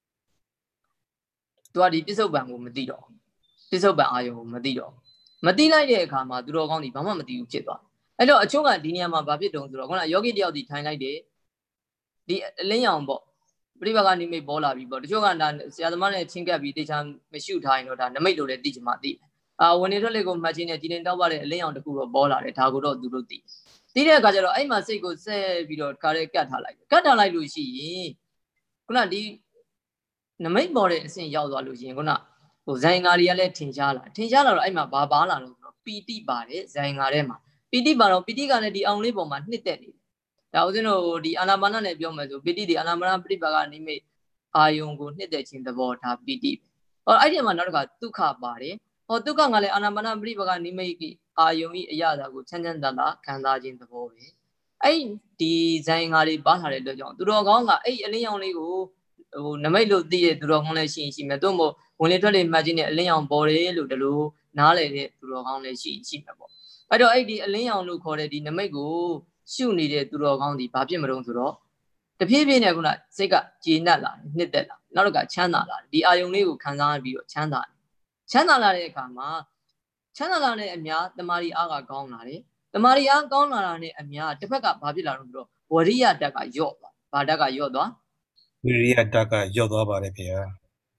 သူကဒီပစ္စုပန်ကိုမသိတော့ပစ္စုပန်အာယုံကိုမသိတော့မသိလိုက်တဲ့အခါမှာသူတော်ကောင်းဒီဘာမှမသိဘူးဖြစ်သွားအဲ့တော့အချို့ကဒီနေရာမှာဘာဖြစ်တုံဆိုတော့ခုနယောဂီတယောက်ဒီထိုင်လိုက်တယ်ဒီအလင်းရောင်ပေါ့ပြိပကနိမိတ်ပေါ်လာပြီပေါ့တချို့ကဒါဆရာသမားနဲ့ချင်းကပ်ပြီးတေချာမရှုထားရင်တော့ဒါနမိတ်လိုလည်းသိချင်မှသိဝင်နေထွက်လေကိုမှတ်ချင်းနဲ့ကြည်နေတောက်ပါတဲ့အလင်းရောင်တစ်ခုတော့ပေါ်လာတယ်ဒါကိုတော့သူတို့သိတဲ့အခါကျတော့အဲ့မှာစိတ်ကိုဆက်ပြီးတော့ခါရဲကတ်ထားလိုက်လို့ရှိရင်ခုနဒီနမိတ်ပေါ်တဲ့အဆင့်ရောက်သွားလို့ရှိရင်ခုနဟိုဇိုင်ငါတွေကလည်းထင်ရှားလာတော့အဲ့မှာဘာပါလာတော့ဆိုတော့ပီတိပါတယ်ဇိုင်ငါထဲမှာပီတိပါတော့ပီတိကလည်းဒီအောင်လေးပေါ်မှာနှစ်သက်နေတယ်ဒါဦးဇင်းတို့ဒီအာနာပါနနဲ့ပြောမယ်ဆိုပီတိဒီအာနာပါနပြိပကနိမိတ်အာယုံကိုနှစ်သက်ခြင်းသဘောဒါပီတိအဲ့ဒီမှာနောက်တစ်ခါဒုက္ခပါတယ်ဒုက္ခကလည်းအာနာပါနပြိပကနိမိတ်အာယုံဤအရာသာကိုချမ်းချမ်းသာသာခံစားခြင်းသဘောပဲအဲ့ဒီဇိုင်ငါတွေပါလာတဲ့အတွက်ကြောင့်သူတော်ကောင်းကအဲ့အလင်းရောင်လေးကိုဟိုနမိတ်လို့သိတဲ့သူတော်ကောင်းလည်းရှိမယ်တို့မို့ဝင်လေထွက်လေမှတ်ခြင်းနဲ့အလင်းရောင်ပေါ်တယ်လို့ဒီလိုနားလည်တဲ့သူတော်ကောင်းလည်းရှိမှာပေါ့အဲ့တော့အဲ့ဒီအလင်းရောင်လို့ခေါ်တဲ့ဒီနမိတ်ကိုရှုနေတဲ့သူတော်ကောင်းဒီဘာဖြစ်မလို့ဆိုတော့တဖြည်းဖြည်းနဲ့ခုနစိတ်ကကျေနပ်လာနှစ်သက်လာနောက်တော့ကချမ်းသာလာဒီအာယုံလေးကိုခံစားပြီးတော့ချမ်းသာလာတဲ့အခါမှာချမ်းသာလာတဲ့အများတမာရီအားကကောင်းလာတယ်တမာရီအားကောင်းလာတာနဲ့အများတစ်ဖက်ကဘာဖြစ်လာလို့ဆိုတော့ဝရိယဓာတ်ကယော့သွားဘာဓာတ်ကယော့သွားဝိရိယဓာတ်ကယော့သွားပါတယ်ဗျာ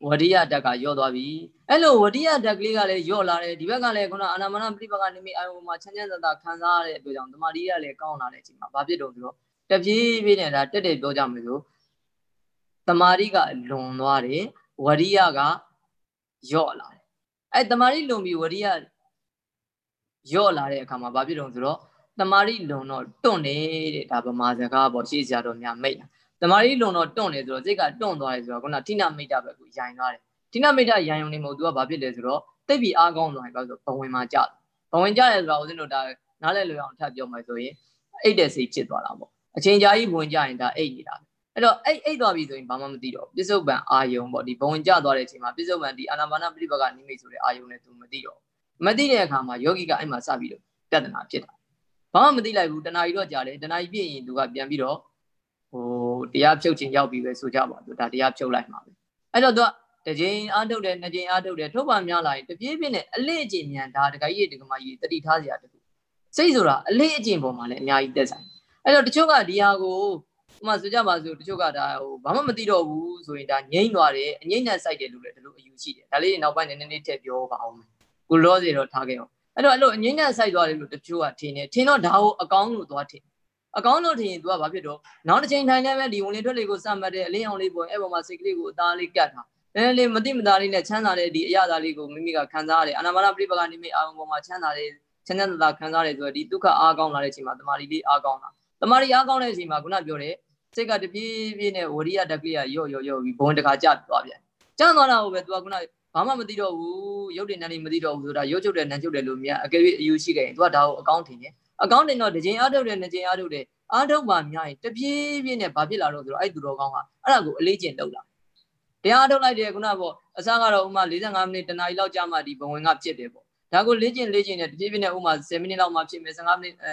ဝရိယတက်ကရော့သွားပြီအဲ့လိုဝရိယတက်ကလေးကလည်းရော့လာတယ်ဒီဘက်ကလည်းခုနအာနာပါနပဋိပက္ခနိမိတ်အာယုံမှာချမ်းချမ်းသာသာခံစားရတဲ့အတွက်ကြောင့်တမာတိကလည်းကောင်းလာတဲ့အချိန်မှာဘာဖြစ်တော့ဆိုတော့တပြေးပြေးနဲ့ဒါတက်တယ်ပြောကြမယ်ဆိုတမာတိကလွန်သွားတယ်ဝရိယကရော့လာတယ်အဲ့တမာတိလွန်ပြီးဝရိယရော့လာတဲ့အခါမှာဘာဖြစ်တော့ဆိုတော့တမာတိလွန်တော့တွန့်နေတဲ့ဒါဗမာစကားပေါ့ရှေ့ဆရာတော်များမိတ်တမာတိလွန်တော့တွန့်နေဆိုတော့စိတ်ကတွန့်သွားတယ်ဆိုတော့ခုနထိနမိတ်တပဲကိုယိုင်သွားတယ်ထိနမိတ်တယိုင်ုံနေမဟုတ်သူကဘာဖြစ်လဲဆိုတော့တိတ်ပြီးအားကောင်းသွားတယ်ဆိုတော့ဘဝင်မှာကြဘဝင်ကြတယ်ဆိုတော့ဦးဇင်းတို့ဒါနားလဲလွယ်အောင်ထပ်ပြောမှဆိုရင်အိတ်တဲ့စိတ်ဖြစ်သွားတာပေါ့အချိန်ကြာကြီးဘဝင်ကြရင်ဒါအိတ်နေတာအဲ့တော့အိတ်သွားပြီဆိုရင်ဘာမှမသိတော့ပြစ္ဆုတ်ပံအာယုံပေါ့ဒီဘဝင်ကြသွားတဲ့အချိန်မှာပြစ္ဆုတ်ပံဒီအာနာပါနပဋိပက္ခနိမိတ်ဆိုတဲ့အာယုံနဲ့သူမသိတော့မသိတဲ့အခါမှာယောဂီကအဲ့မှာစပြီးတော့ပြဿနာဖြစ်တာဘာမှမသိလိုက်ဘူးတဏှာကြီးတော့ကြာတယ်တဏှာကြီးပြည့်ရင်သူကပြန်ပြီးတော့တရားဖြုတ်ခြင်းရောက်ပြီပဲဆိုကြပါသူဒါတရားဖြုတ်လိုက်မှာပဲအဲ့တော့သူကတစ်ချိန်အားထုတ်တယ်နှစ်ချိန်အားထုတ်တယ်ထုတ်ပါများလာရင်တပြေးပြေးနဲ့အလေးအကျင့်မြန်ဒါတခါကြီးတကမကြီးတတိထားစရာတခုစိတ်ဆိုတာအလေးအကျင့်ပေါ်မှာလည်းအများကြီးသက်ဆိုင်အဲ့တော့တချို့ကဒီဟာကိုဥမာဆိုကြပါစို့တချို့ကဒါဘာမှမသိတော့ဘူးဆိုရင်ဒါငြိမ့်သွားတယ်အငြိမ့်နဲ့စိုက်တယ်လို့လည်းဒီလိုအယူရှိတယ်ဒါလေးနောက်ပိုင်းနည်းနည်းထည့်ပြောပါအောင်ကိုလောစီတော့ထားခဲ့အောင်အဲ့တော့အငြိမ့်နဲ့စိုက်သွားတယ်လို့တချို့ကထင်တယ်ထင်တော့ဒါကိုအကောင်းလို့သွားထင်အကောင်းလို့ထင်ရင် तू ကဘာဖြစ်တော့နောက်တစ်ချိန်ထိုင်နေပဲဒီဝင်လေထွက်လေကိုစမှတ်တဲ့အလင်းအောင်လေးပေါ်အဲ့ပေါ်မှာစိတ်ကလေးကိုအသားလေးကတ်ထားလေးမတိမသားလေးနဲ့ချမ်းသာတဲ့ဒီအရာသားလေးကိုမိမိကခံစားရတယ်အာနာပါနပဋိပက္ခနိမိတ်အာရုံပေါ်မှာချမ်းသာတဲ့ချမ်းသာခံစားရတယ်ဆိုတော့ဒီဒုက္ခအားကောင်းလာတဲ့အချိန်မှာတမာရီလေးအားကောင်းလာတမာရီအားကောင်းတဲ့အချိန်မှာခုနပြောတဲ့စိတ်ကတပြေးပြေးနဲ့ဝရိယတက်ကလေးကရော့ပြီးဘုံတခါကျသွားပြန်ကျသွားတာကိုပဲ तू ကခုနဘာမှမသိတော့ဘူးရုပ်တည်နေနေမသိတော့ဘူးဆိုတာရုပ်ချုပ်တယ်နာမ်ချုပ်တယ်လို့မြတ်အကယ်၍အယူရှိခဲ့ရင် तू ကဒါကိုအကောင်းထင်တယ်အကောင်းတင်တော့တစ်ချိန်အားထုတ်တယ်နှစ်ချိန်အားထုတ်တယ်အားထုတ်ပါများရင်တပြေးပြေးနဲ့ဘာဖြစ်လာတော့ဆိုတော့အဲ့သူတော်ကောင်းကအဲ့ဒါကိုအလေးကျင့်လုပ်လာတရားအားထုတ်လိုက်တယ်ခုနပေါ့အစကတော့ဥမာ45မိနစ်တနာရီလောက်ကြာမှဒီဘဝင်ကဖြစ်တယ်ပေါ့ဒါကိုလေ့ကျင့်နဲ့တပြေးပြေးနဲ့ဥမာ10မိနစ်လောက်မှဖြစ်မယ်15မိနစ်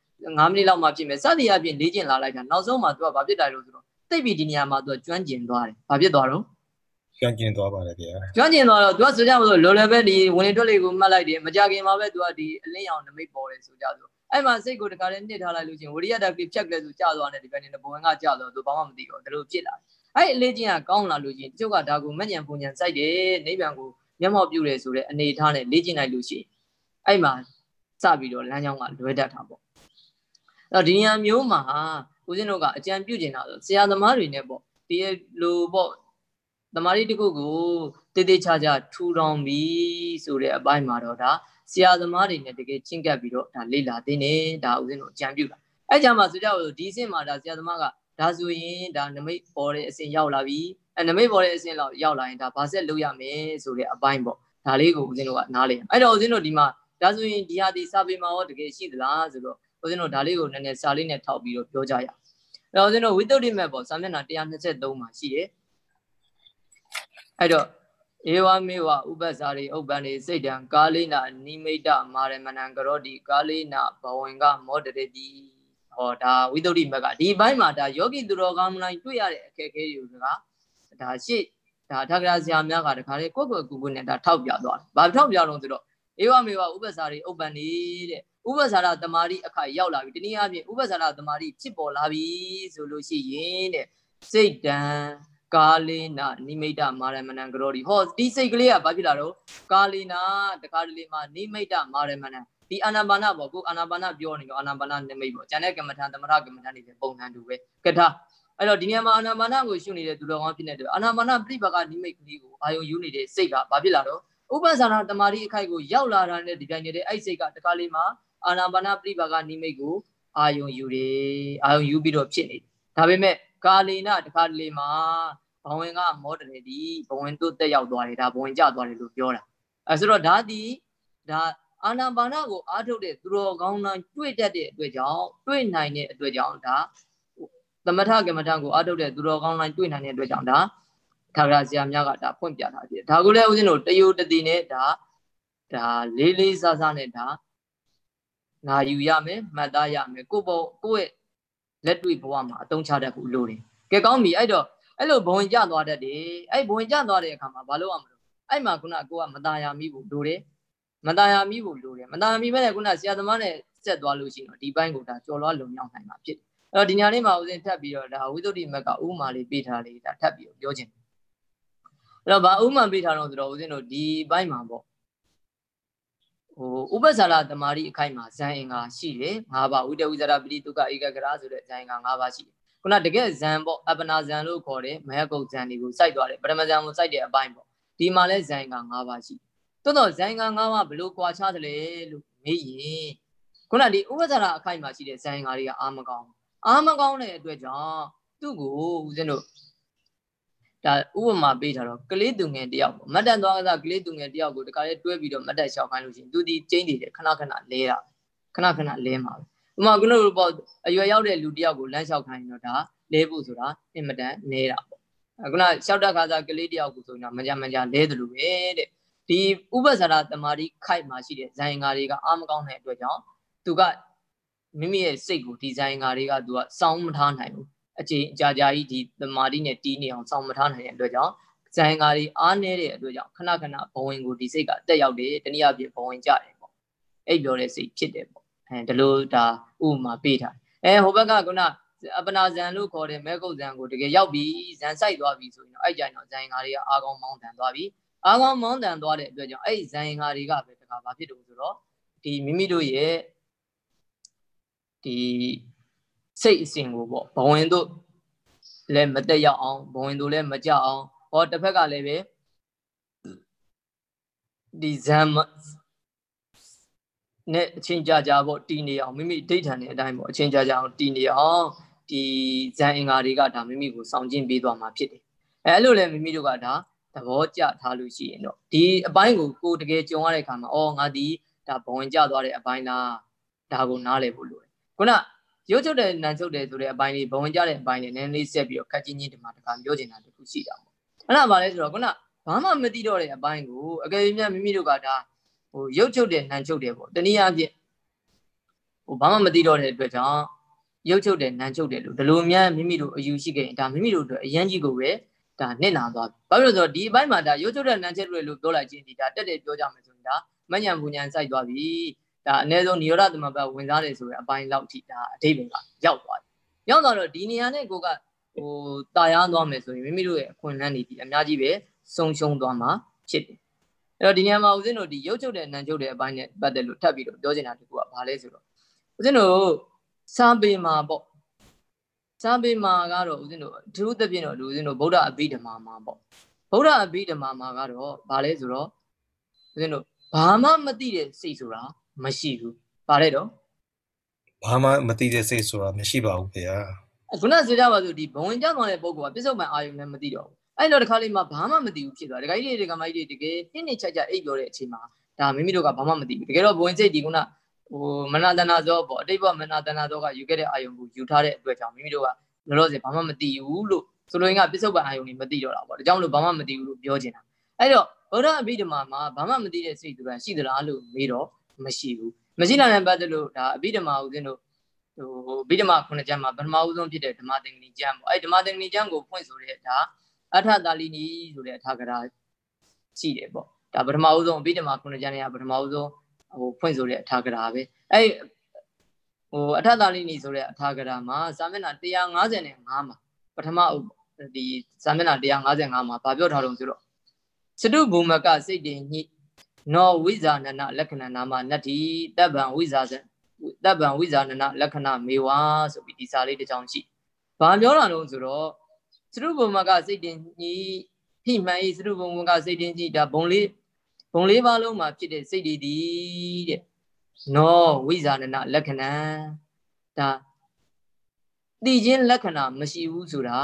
5မိနစ်လောက်မှဖြစ်မယ်စသည်အပြင်လေ့ကျင့်လာလိုက်တာနောက်ဆုံးမှ तू ကဘာဖြစ်တယ်လို့ဆိုတော့သိပြီဒီနေရာမှာ तू ကျွမ်းကျင်သွားတယ်ဘာဖြစ်သွားတော့ကျွမ်းကျင်သွားပါတယ်ဗျာကျွမ်းကျင်သွားတော့ तू ကဆိုကြမလို့လော်လည်းပဲဒီဝင်လေထွက်လေကိုမှတ်လိုက်တယ်မကြခင်မှာပဲ तू ကဒီအလင်းရောင်နမိတ်ပေါ်တယ်ဆိုကြဆိုအဲ့မှာစိတ်ကိုတခါတည်းနှစ်ထားလိုက်လို့ချင်းဝရိယတက်ကဖြတ်ကလေးဆိုကြာသွားတယ်ဒီဘက်နေဘဝင်ကကြာသွားသူဘာမှမသိတော့ဒါလိုဖြစ်လာအဲ့အလေးချင်းကကောင်းလာလို့ချင်းတချို့ကဒါကိုမညံပုံညံစိုက်တယ်နိဗ္ဗာန်ကိုမျက်မှောက်ပြုတယ်ဆိုတဲ့အနေထားနဲ့လေ့ကျင့်လိုက်လို့ရှိရင်အဲ့မှာစပြီးတော့လမ်းကြောင်းကလွဲတတ်တာပေါ့အဲ့တော့ဒီနေရာမျိုးမှာဦးဇင်းတို့ကအကြံပြုကျင်တာဆိုဆရာသမားတွေနဲ့ပေါ့ဒီလိုပေါ့သမာဓိတစ်ခုကိုတေးသေးချာချာထူထောင်ပြီးဆိုတဲ့အပိုင်းမှာတော့ဒါဆရာသမားတွေနဲ့တကယ်ချင်းကပ်ပြီးတော့ဒါလေ့လာသင်တယ်ဒါဦးဇင်းတို့အကြံပြုတာအဲ့ကြမှာဆိုကြလို့ဒီအဆင့်မှာဒါဆရာသမားကဒါဆိုရင်ဒါနမိတ်ပေါ်တဲ့အဆင့်ရောက်လာပြီနမိတ်ပေါ်တဲ့အဆင့်လောက်ရောက်လာရင်ဒါဘာဆက်လုပ်ရမယ်ဆိုတဲ့အပိုင်းပေါ့ဒါလေးကိုဦးဇင်းတို့ကနားလေအဲ့တော့ဦးဇင်းတို့ဒီမှာဒါဆိုရင်ဒီဟာဒီစာပေမှာရောတကယ်ရှိသလားဆိုတော့ဦးဇင်းတို့ဒါလေးကိုနည်းနည်းစာလေးနဲ့ထောက်ပြီးတော့ပြောကြရအောင်အဲ့တော့ဦးဇင်းတို့ဝိတ္တုရိမတ်ပေါ့စာမျက်နှာ123မှာရှိတယ်အဲ့တော့ဧဝမေဝဥပ္ပဇာရိဥပ္ပန္နေစိတ်တံကာလိနာနိမိတ်တမာရမဏံကရောတိကာလိနာဘဝင်ကမောတရတိဟောဒါဝိတ္တုရိမတ်ကဒီဘိုင်းမှာဒါယောဂီသူတော်ကောင်းတိုင်းတွေ့ရတဲ့အခက်အခဲတွေကဒါရှေ့ဒါထက္ကရာဆရာများကတခါလေကိုယ့်ကူနဲ့ဒါထောက်ပြသွားတယ်။ဘာထောက်ပြတော့ဆိုတော့ဧဝမေဝဥပ္ပဇာရိဥပ္ပန္နေတဲ့ဥပ္ပဇာရတမာရိအခါရောက်လာပြီတနည်းအားဖြင့်ဥပ္ပဇာရတမာရိဖြစ်ပေါ်လာပြီဆိုလို့ရှိရင်တဲ့စိတ်တံကာလိနာနိမိတ်တမာရမဏံကရောတိဟောဒီစိတ်ကလေးကဘာဖြစ်လာတော့ကာလိနာတခါတလေမှာနိမိတ်တမာရမဏံဒီအာနာပါနပေါ့ကိုအာနာပါနပြောနေတော့အာနာပါနနိမိတ်ပေါ့ဉာဏ်နဲ့ကမ္မထံသမထကမ္မထံတွေပုံစံတူပဲကထအဲ့တော့ဒီနေရာမှာအာနာပါနကိုရှုနေတဲ့သူတော်ကောင်းဖြစ်နေတဲ့အာနာပါနပြိပကနိမိတ်ကလေးကိုအာယုံယူနေတဲ့စိတ်ကဘာဖြစ်လာတော့ဥပ္ပဇာရတမာရိအခိုက်ကိုရောက်လာတာနဲ့ဒီတိုင်းနေတဲ့အဲ့စိတ်ကတခါလေးမှာအာနာပါနပြိပကနိမိတ်ကိုအာယုံယူတယ်အာယုံယူပြီးတော့ဖြစ်နေတယ်ဒါပေမဲ့ကာလိနာတခါတလေမှာဘဝင်ကမောတရေဒီဘဝင်တို့တက်ရောက်သွားတယ်ဒါဘဝင်ကျသွားတယ်လို့ပြောတာအဲဆိုတော့ဒါအာနာပါနကိုအားထုတ်တဲ့သူတော်ကောင်းတိုင်းတွေ့တတ်တဲ့အတွက်ကြောင့်တွေ့နိုင်တဲ့အတွက်ကြောင့်ဒါသမထကမ္မထကိုအားထုတ်တဲ့သူတော်ကောင်းတိုင်းတွေ့နိုင်တဲ့အတွက်ကြောင့်ဒါထာဝရဆရာများကဒါဖွင့်ပြထားပြီဒါကိုလည်းဦးဇင်းတို့တယုတတိနဲ့ဒါလေးလေးစားစားနဲ့ဒါနာယူရမယ်မှတ်သားရမယ်ကိုယ့်ရဲ့လက်တွေ့ဘဝမှာအသုံးချတတ်ဖို့လိုတယ်ကဲကောင်းပြီအဲ့တော့အဲ့လိုဘဝင်ကျသွားတတ်တယ်အဲ့ဘဝင်ကျသွားတဲ့အခါမှာဘာလို့ရမလို့အဲ့မှာခုနကိုကမตาရမိဖို့လိုတယ်မตาရမိဖို့လိုတယ်မตาရမိပဲခုနဆရာသမားနဲ့ဆက်သွားလို့ရှိရင်တော့ဒီဘိုင်းကိုဒါကြော်လွှားလုံမြောက်နိုင်မှာဖြစ်တယ်အဲ့တော့ဒီညာလေးမှာဦးဇင်းထပ်ပြီးတော့ဒါဝိသုဒ္ဓိမက်ကဥမာလေးပေးထားလေးဒါထပ်ပြီးတော့ပြောခြင်းအဲ့တော့ဗာဥမာပေးထားတော့ဆိုတော့ဦးဇင်းတို့ဒီဘိုင်းမှာပေါ့ဥပ္ပဇာရတမာရီအခိုက်မှာဇန်အင်္ဂါရှိတယ်၅ပါးဝိတဝိဇာရပရိတုကဧကဂရဆိုတဲ့ဇန်အင်္ဂါ၅ပါးရှိတယ်ခုနတကယ်ဇန်ပေါ့အပနာဇန်လို့ခေါ်တယ်မဟကုတ်ဇန်တွေကိုစိုက်သွားတယ်ပထမဇန်ကိုစိုက်တဲ့အပိုင်းပေါ့ဒီမှာလဲဇန်အင်္ဂါ၅ပါးရှိတယ်တော်ဇန်အင်္ဂါ၅ပါးဘယ်လိုကွာခြားသလဲလို့မေးရင်ခုနဒီဥပ္ပဇာရအခိုက်မှာရှိတဲ့ဇန်အင်္ဂါတွေကအာမကောင်းတဲ့အတွက်ကြောင့်သူ့ကိုဦးဇင်းတို့ဒါဥပမာပေးထားတော့ကလေးသူငယ်တယောက်ပေါ့မတ်တန်သွားကစားကလေးသူငယ်တယောက်ကိုတခါလေးတွဲပြီးတော့မတ်တက်လျှောက်ခိုင်းလို့ရှိရင်သူဒီကျင်းနေတယ်ခဏလဲတာခဏလဲမှာပဲဥပမာခုနကပေါ့အရွယ်ရောက်တဲ့လူတယောက်ကိုလမ်းလျှောက်ခိုင်းတော့ဒါလဲဖို့ဆိုတာအင်မတန်နေတာပေါ့ခုနလျှောက်တက်ခါစားကလေးတယောက်ကိုဆိုရင်တော့မကြလဲတယ်လို့ပဲတဲ့ဒီဥပ္ပဇာရတမာရီခိုက်မှာရှိတဲ့ဇန်အင်္ဂါတွေကအာမကောင်းတဲ့အတွက်ကြောင့်သူကမိမိရဲ့စိတ်ကိုဒီဇန်အင်္ဂါတွေကသူကစောင်းမထားနိုင်ဘူးအချိန်ကြာကြီးဒီတမာတိနဲ့တီးနေအောင်စောင့်မထားနိုင်တဲ့အတွက်ကြောင့်ဇန်ကားတွေအားနေတဲ့အတွက်ကြောင့်ခဏဘဝင်ကိုဒီစိတ်ကတက်ရောက်တယ်တနည်းအားဖြင့်ဘဝင်ကြတယ်ပေါ့အဲ့ပြောတဲ့စိတ်ဖြစ်တယ်ပေါ့ဒီလိုဒါဥပမာပေးထားဟိုဘက်ကခုနအပနာဇန်လို့ခေါ်တဲ့မဲကုတ်ဇန်ကိုတကယ်ရောက်ပြီးဇန်ဆိုင်သွားပြီဆိုရင်တော့အဲ့ကြိုင်တော့ဇန်ကားတွေကအာကောင်းမောင်းတန်သွားပြီအာကောင်းမောင်းတန်သွားတဲ့အတွက်ကြောင့်အဲ့ဇန်ကားတွေကပဲတခါဘာဖြစ်တယ်ဆိုတော့ဒီမိမိတို့ရဲ့ဒီစိတ်အစဉ်ကိုပေါ့ဘဝင်တို့လည်းမတက်ရောက်အောင်ဘဝင်တို့လည်းမကြအောင်ဟောတစ်ဖက်ကလည်းပဲဒီဇမ်နဲ့အချင်းကြာပေါ့တည်နေအောင်မိမိဒိဋ္ဌံနဲ့အတိုင်းပေါ့အချင်းကြာအောင်တည်နေအောင်ဒီဇန်အင်္ဂါတွေကဒါမိမိကိုစောင့်ကျင်းပေးသွားမှာဖြစ်တယ်အဲ့လိုလည်းမိမိတို့ကဒါသဘောကျထားလို့ရှိရင်တော့ဒီအပိုင်းကိုတကယ်ကြုံရတဲ့အခါမှာငါဒီဒါဘဝင်ကျသွားတဲ့အပိုင်းလားဒါကိုနားလည်ဖို့လိုတယ်ခုနရုပ်ချုပ်တဲ့နာချုပ်တယ်ဆိုတဲ့အပိုင်းလေးဘဝင်ကြတဲ့အပိုင်းလေးနည်းနည်းဆက်ပြီးတော့ခက်ချင်းချင်းဒီမှာတခါပြောချင်တာတခုရှိတာပေါ့အဲ့ဒါဘာလဲဆိုတော့ခုနဘာမှမသိတော့တဲ့အပိုင်းကိုအကယ်၍မိမိတို့ကဒါရုပ်ချုပ်တယ်နာချုပ်တယ်ပေါ့တနည်းအားဖြင့်ဘာမှမသိတော့တဲ့အတွက်ကြောင့်ရုပ်ချုပ်တယ်နာချုပ်တယ်လို့ဒီလိုများမိမိတို့အယူရှိခဲ့ရင်ဒါမိမိတို့အတွက်အရန်ကြီးကိုပဲဒါနစ်နာသွားပြီဘာလို့လဲဆိုတော့ဒီအပိုင်းမှာဒါရုပ်ချုပ်တဲ့နာချုပ်တယ်လို့ပြောလိုက်ချင်းဒီဒါတက်တယ်ပြောကြမယ်ဆိုရင်ဒါမညံဘူးညံစိုက်သွားပြီဒါအနည်းဆုံးနိရောဓသမဘဝင်စားတယ်ဆိုတဲ့အပိုင်းလောက်ထိဒါအဓိပ္ပာယ်ကရောက်သွားတယ်ရောက်သွားတော့ဒီနေရာနဲ့ကိုကတာယာသွားမယ်ဆိုရင်မိမိတို့ရဲ့အခွင့်အလမ်းတွေဒီအများကြီးပဲဆုံးရှုံးသွားမှာဖြစ်တယ်အဲ့တော့ဒီနေရာမှာဦးဇင်းတို့ဒီရုပ်ချုပ်တဲ့နာချုပ်တဲ့အပိုင်းနဲ့ပတ်သက်လို့ထပ်ပြီးတော့ပြောချင်တာတခုကဘာလဲဆိုတော့ဦးဇင်းတို့စာပေမှာပေါ့စာပေမှာကတော့ဦးဇင်းတို့အထူးသဖြင့်တော့ဦးဇင်းတို့ဗုဒ္ဓအဘိဓမ္မာမှာပေါ့ဗုဒ္ဓအဘိဓမ္မာမှာကတော့ဘာလဲဆိုတော့ဦးဇင်းတို့ဘာမှမသိတဲ့စိတ်ဆိုတာမရှိဘူးဘာလဲတော့ဘာမှမသိတဲ့စိတ်ဆိုတာမရှိပါဘူးဗျာခုနဆိုကြပါစို့ဒီဘဝင်ကြသွားတဲ့ပုံကပြစ္ဆုတ်ပန်အာယုံလည်းမသိတော့ဘူးအဲ့တော့တခါလေးမှဘာမှမသိဘူးဖြစ်သွားတယ်ဒကာကြီးတွေဒကာမကြီးတွေတကယ်နှိမ့်နှိမ့်ချက်ချက်အိပ်ပြောတဲ့အချိန်မှာဒါမိမိတို့ကဘာမှမသိဘူးတကယ်တော့ဘဝင်စိတ်ဒီခုနမနာတနာဇောပေါ့အတိတ်ဘမနာတနာဇောကယူခဲ့တဲ့အာယုံကိုယူထားတဲ့အတွက်ကြောင့်မိမိတို့ကလောလောဆယ်ဘာမှမသိဘူးလို့ဆိုလိုရင်းကပြစ္ဆုတ်ပန်အာယုံတွေမသိတော့တာပေါ့ဒါကြောင့်လို့ဘာမှမသိဘူးလို့ပြောချင်တာအဲ့တော့ဗုဒ္ဓအဘိဓမ္မာမှာဘာမှမသိတဲ့စိတ်ဆိုတာရှိသလားလို့မေးတော့မရှိဘူးမရှိတာနဲ့ပတ်သက်လို့ဒါအဘိဓမ္မာဦးဇင်းတို့ဗိဓမာ9ကျမ်းမှာပထမဦးဆုံးဖြစ်တဲ့ဓမ္မသင်္ကနီကျမ်းပေါ့အဲ့ဓမ္မသင်္ကနီကျမ်းကိုဖွင့်ဆိုတဲ့ဒါအထတာလီနီဆိုတဲ့အထာဂရာရှိတယ်ပေါ့ဒါပထမဦးဆုံးဗိဓမာ9ကျမ်းတွေကပထမဦးဆုံးဖွင့်ဆိုတဲ့အထာဂရာပဲအဲ့အထတာလီနီဆိုတဲ့အထာဂရာမှာစာမျက်နှာ155မှာပထမဒီစာမျက်နှာ155မှာဗာပြောထားတော့ဆိုတော့စတုဘူမကစိတ်တည်ညိနောဝိဇာနနလက္ခဏာနာမနတ္တိတပ္ပံဝိဇာဇတပ္ပံဝိဇာနနလက္ခဏာမေဝါဆိုပြီးဒီစာလေးတစ်ကြောင်းရှိ။ဘာပြောတာလို့ဆိုတော့သရုပ်ဘုံမကစိတ်တင်ကြီးဖိမှန်ဤသရုပ်ဘုံကစိတ်တင်ကြီးဒါဘုံလေးပါလုံးမှာဖြစ်တဲ့စိတ်တွေဒီတဲ့။နောဝိဇာနနလက္ခဏာဒါသိခြင်းလက္ခဏာမရှိဘူးဆိုတာ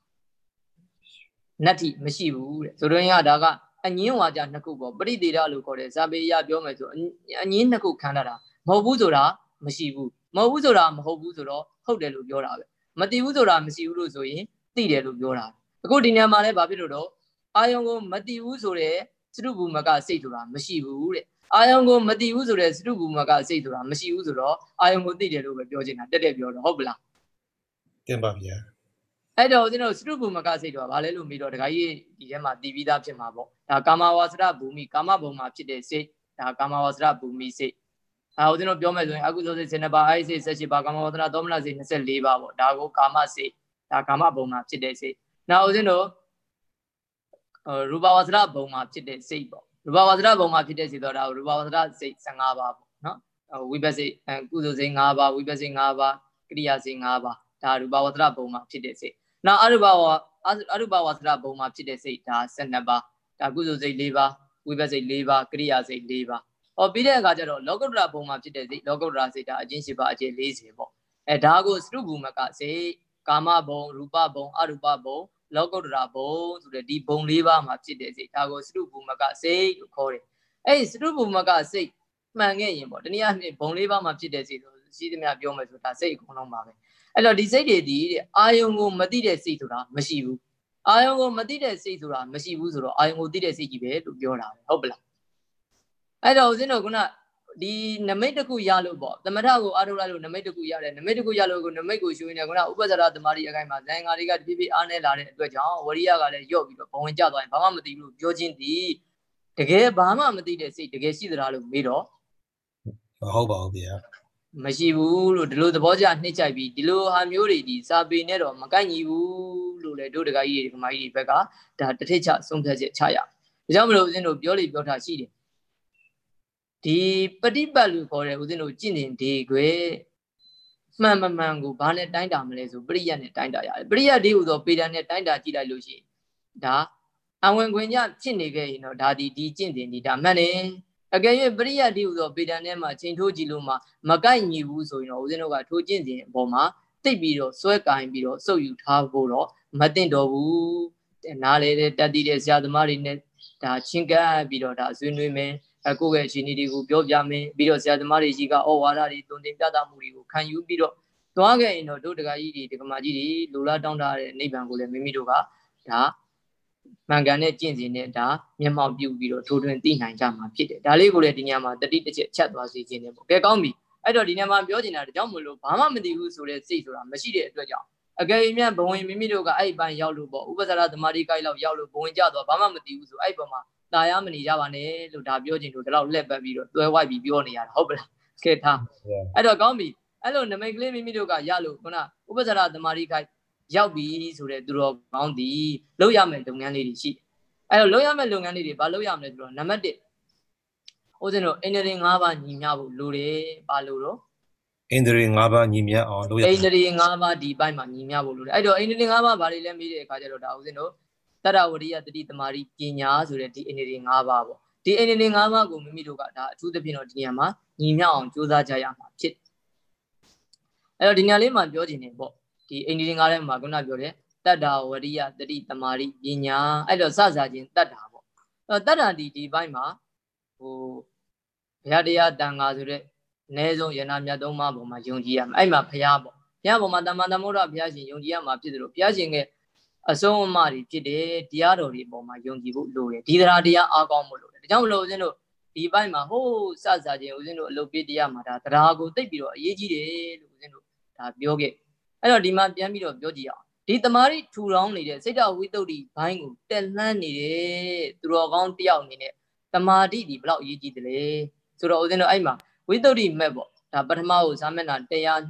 နတ္တိမရှိဘူးတဲ့။ဆိုတော့ရဒါကအငင်းဝါကြနှစ်ခုပေါ့ပရိသေရလို့ခေါ်တဲ့ဇာပေရပြောမယ်ဆိုအငင်းနှစ်ခုခံတာမဟုတ်ဘူးဆိုတာမရှိဘူးမဟုတ်ဘူးဆိုတာမဟုတ်ဘူးဆိုတော့ဟုတ်တယ်လို့ပြောတာပဲမသိဘူးဆိုတာမရှိဘူးလို့ဆိုရင်သိတယ်လို့ပြောတာအခုဒီနေရာမှာလည်းဘာဖြစ်လို့တော့အာယုံကိုမသိဘူးဆိုတဲ့သရုပ်ဘူမကစိတ်ဆိုတာမရှိဘူးတဲ့အာယုံကိုမသိဘူးဆိုတဲ့သရုပ်ဘူမကစိတ်ဆိုတာမရှိဘူးဆိုတော့အာယုံကိုသိတယ်လို့ပဲပြောချင်တာတက်ပြောတော့ဟုတ်ပလားတင်ပါဗျာအဲ့တော့ဦးဇင်းတို့သရုပ်ဘူမကစိတ်တော့ဗာလဲလို့ပြီးတော့ဒကာကြီးဒီထဲမှာတည်ပြီးသားဖြစ်မှာပေါ့ဒါကာမဝါစရဘူမိကာမဘုံမှာဖြစ်တဲ့စိတ်ဒါကာမဝါစရဘူမိစိတ်ဦးဇင်းတို့ပြောမယ်ဆိုရင်အကုသိုလ်စိတ်12ပါးအိစိတ်18ပါးကာမဝါသနာသောမနစိတ်24ပါးပေါ့ဒါကိုကာမစိတ်ဒါကာမဘုံမှာဖြစ်တဲ့စိတ်နောက်ဦးဇင်းတို့ရူပဝါစရဘုံမှာဖြစ်တဲ့စိတ်ပေါ့ရူပဝါစရဘုံမှာဖြစ်တဲ့စိတ်တော့ဒါရူပဝါစရစိတ်15ပါးပေါ့နော်ဝိပဿစိတ်ကုသိုလ်စိတ်5ပါးဝိပဿစိတ်5ပါးကရိယာစိတ်5ပါးဒါရူပဝါစရဘုံမှာဖြစ်တဲ့စိတ်နောက်အရူပဝါစရဘုံမှာဖြစ်တဲ့စိတ်ဒါ12ပါးဒါကုသိုလ်စိတ်4ပါးဝိပဿစိတ်4ပါးကရိယာစိတ်4ပါးပြီးတဲ့အခါကျတော့လောကုတ္တရာဘုံမှာဖြစ်တဲ့စိတ်လောကုတ္တရာစိတ်ဒါအကျဉ်း10ပါးအကျဉ်း40ပေါ့ဒါကိုစတုဘူမကစိတ်ကာမဘုံရူပဘုံအရူပဘုံလောကုတ္တရာဘုံဆိုတဲ့ဒီဘုံ4ပါးမှာဖြစ်တဲ့စိတ်ဒါကိုစတုဘူမကစိတ်လို့ခေါ်တယ်အဲ့စတုဘူမကစိတ်မှန်ခဲ့ရင်ပေါ့တနည်းအားဖြင့်ဘုံ4ပါးမှာဖြစ်တဲ့စိတ်ဆိုရှိသမျှပြောမယ်ဆိုဒါစိတ်အကုန်လုံးပါပဲအဲ့တော့ဒီစိတ်တွေဒီတဲ့အာယုံကိုမသိတဲ့စိတ်ဆိုတာမရှိဘူးအာယုံကိုမသိတဲ့စိတ်ဆိုတာမရှိဘူးဆိုတော့အာယုံကိုသိတဲ့စိတ်ကြီးပဲလို့ပြောတာပဲဟုတ်ပလားအဲ့တော့ဦးဇင်းတို့ခုနဒီနမိတ်တစ်ခုရလို့ပေါ့သမထကိုအားထုတ်လိုက်လို့နမိတ်တစ်ခုရတယ်နမိတ်တစ်ခုရလို့ကိုနမိတ်ကိုရှုနေခုနဥပ္ပဇ္ဇရသမารိအခိုင်မှာဇန်ငါတွေကတဖြည်းဖြည်းအားနေလာတဲ့အတွက်ကြောင့်ဝရိယကလည်းယော့ပြီးတော့ဘဝင်ကျသွားရင်ဘာမှမသိဘူးလို့ပြောချင်းဒီတကယ်ဘာမှမသိတဲ့စိတ်တကယ်ရှိသလားလို့မေးတော့မဟုတ်ပါဘူးဗျာမရှိဘူးလို့ဒီလိုသဘောကျနှိမ့်ချိုက်ပြီးဒီလိုဟာမျိုးတွေဒီစာပေနဲ့တော့မကိုက်ညီဘူးလို့လေတို့တကကြီးတွေဒီကမကြီးတွေဘက်ကဒါတထိတ်ချဆုံးဖြတ်ချက်ချရဒါကြောင့်မလို့ဦးဇင်းတို့ပြောလေပြောထားရှိတယ်ဒီပฏิပတ်လို့ခေါ်တဲ့ဦးဇင်းတို့ကြင့်နေဒီကွယ်မှန်မှန်ကိုဘာနဲ့တိုင်းတာမလဲဆိုပရိယတ်နဲ့တိုင်းတာရတယ်ပရိယတ်ဒီဟူသောပေဒံနဲ့တိုင်းတာကြည့်လိုက်လို့ရှိရင်ဒါအဝင်ခွင့်ညဖြစ်နေခဲ့ရင်တော့ဒါဒီကြင့်တင်ဒီဒါမှန်တယ်အကယ်၍ပရိယတ်ဒီဟူသောပေဒံနဲ့မှချိန်ထိုးကြည့်လို့မှမကိုက်ညီဘူးဆိုရင်တော့ဦးဇင်းတို့ကထိုးကျင့်စဉ်အပေါ်မှာတိတ်ပြီးတော့စွဲကင်ပြီးတော့စုပ်ယူထားဖို့တော့မသင့်တော်ဘူးနားလေတဲ့တတ်သိတဲ့ဆရာသမားတွေနဲ့ဒါချင်းကပ်ပြီးတော့ဒါဆွေးနွေးမယ်ကိုယ့်ရဲ့အခြေအနေတွေကိုပြောပြမယ်ပြီးတော့ဆရာသမားတွေကြီးကဩဝါဒတွေတုံတင်ပြသမှုတွေကိုခံယူပြီးတော့သွားခဲ့ရင်တော့တို့တကကြီးတွေတကမာကြီးတွေလူလားတောင်းတတဲ့နိဗ္ဗာန်ကိုလည်းမိမိတို့ကဒါမှန်ကန်တဲ့ကျင့်စဉ်နဲ့ဒါမျက်မှောက်ပြုပြီးတော့ထိုးထွင်းသိနိုင်ကြမှာဖြစ်တယ်ဒါလေးကိုလည်းဒီညမှာတတိတစ်ချက်ချက်သွားစေခြင်းနဲ့ပေါ့ကဲကောင်းပြီအဲ့တော့ဒီညမှာပြောချင်တာတကြောင်မလို့ဘာမှမသိဘူးဆိုတဲ့စိတ်ဆိုတာမရှိတဲ့အတွက်ကြောင့်အကယ်၍ဘဝင်မိမိတို့ကအဲ့ပိုင်းရောက်လို့ပေါ့ဥပ္ပဇ္ဇရသမာဓိကိုက်လောက်ရောက်လို့ဘဝင်ကြတော့ဘာမှမသိဘူးဆိုအဲ့ပေါ်မှာတာယာမနေကြပါနဲ့လို့ဒါပြောချင်လို့ဒီလောက်လက်ပတ်ပြီးတော့တွဲဝိုက်ပြီးပြောနေရတာဟုတ်ပလားကဲထားအဲ့တော့ကောင်းပြီအဲ့လိုနမိတ်ကလေးမိမိတို့ကရလို့ခုနဥပ္ပဇ္ဇရသမာဓိကိုက်ရောက်ပြီဆိုတဲ့သူတော်ကောင်းသည်လုပ်ရမယ့်လုပ်ငန်းလေးတွေရှိအဲ့တော့လုပ်ရမယ့်လုပ်ငန်းလေးတွေဘာလုပ်ရမလဲဆိုတော့နံပါတ်1ဦးဇင်းတို့အိန္ဒြေ5ပါးညီမျှဖို့လိုတယ်ဘာလို့တော့အိန္ဒြေ5ပါးညီမျှအောင်လုပ်ရအိန္ဒြေ5ပါးဒီပိုင်းမှာညီမျှဖို့လိုတယ်အဲ့တော့အိန္ဒြေ5ပါးဘာတွေလဲမေးတဲ့အခါကျတော့ဒါဦးဇင်းတို့တတ္တဝရိယတတိတမာရီပညာဆိုတဲ့ဒီအိန္ဒြေ5ပါးပေါ့ဒီအိန္ဒြေ5ပါးကိုမိမိတို့ကဒါအထူးသဖြင့်တော့ဒီနေရာမှာညီမျှအောင်ကြိုးစားကြရမှာဖြစ်အဲ့တော့ဒီနေရာလေးမှာပြောချင်တယ်ပေါ့ဒီအိန္ဒြေ5ထဲမှာခုနပြောတဲ့တတ္တဝရိယတတိတမာရီပညာအဲ့တော့စစချင်းတတ္တာပေါ့အဲ့တတ္တာဒီပိုင်းမှာဟိုဘုရားတရားတန်ခါဆိုတဲ့အနည်းဆုံးယန္တာမြတ်သုံးပါးပေါ်မှာယုံကြည်ရမယ်အဲ့မှာဘုရားပေါ့ဘုရားပေါ်မှာတမန်တမုဒ္ဒဘုရားရှင်ယုံကြည်ရမှာဖြစ်တယ်လို့ဘုရားရှင်ကအဆုံးအမတွေဖြစ်တယ်တရားတော်တွေပေါ်မှာယုံကြည်ဖို့လိုတယ်ဒီတရားတရားအားကောင်းဖို့လိုတယ်ဒါကြောင့်မလို့ဦးဇင်းတို့ဒီဘက်မှာဟိုးစစချင်းဦးဇင်းတို့အလုပ်ပေးတရားမှာဒါတရားကိုသိပြီးတော့အရေးကြီးတယ်လို့ဦးဇင်းတို့ဒါပြောခဲ့အဲ့တော့ဒီမှာပြန်ပြီးတော့ပြောကြည့်အောင်ဒီတမာရီထူထောင်နေတဲ့စိတ်တဝိတ္တုဒီဘိုင်းကိုတက်လှမ်းနေတဲ့သူတော်ကောင်းတယောက်အနေနဲ့တမာတိဒီဘလောက်အရေးကြီးတယ်လဲဆိုတော့ဦးဇင်းတို့အဲ့မှာဝိတ္တုဒီမဲ့ပေါ့ဒါပထမကိုစာမျက်နှာ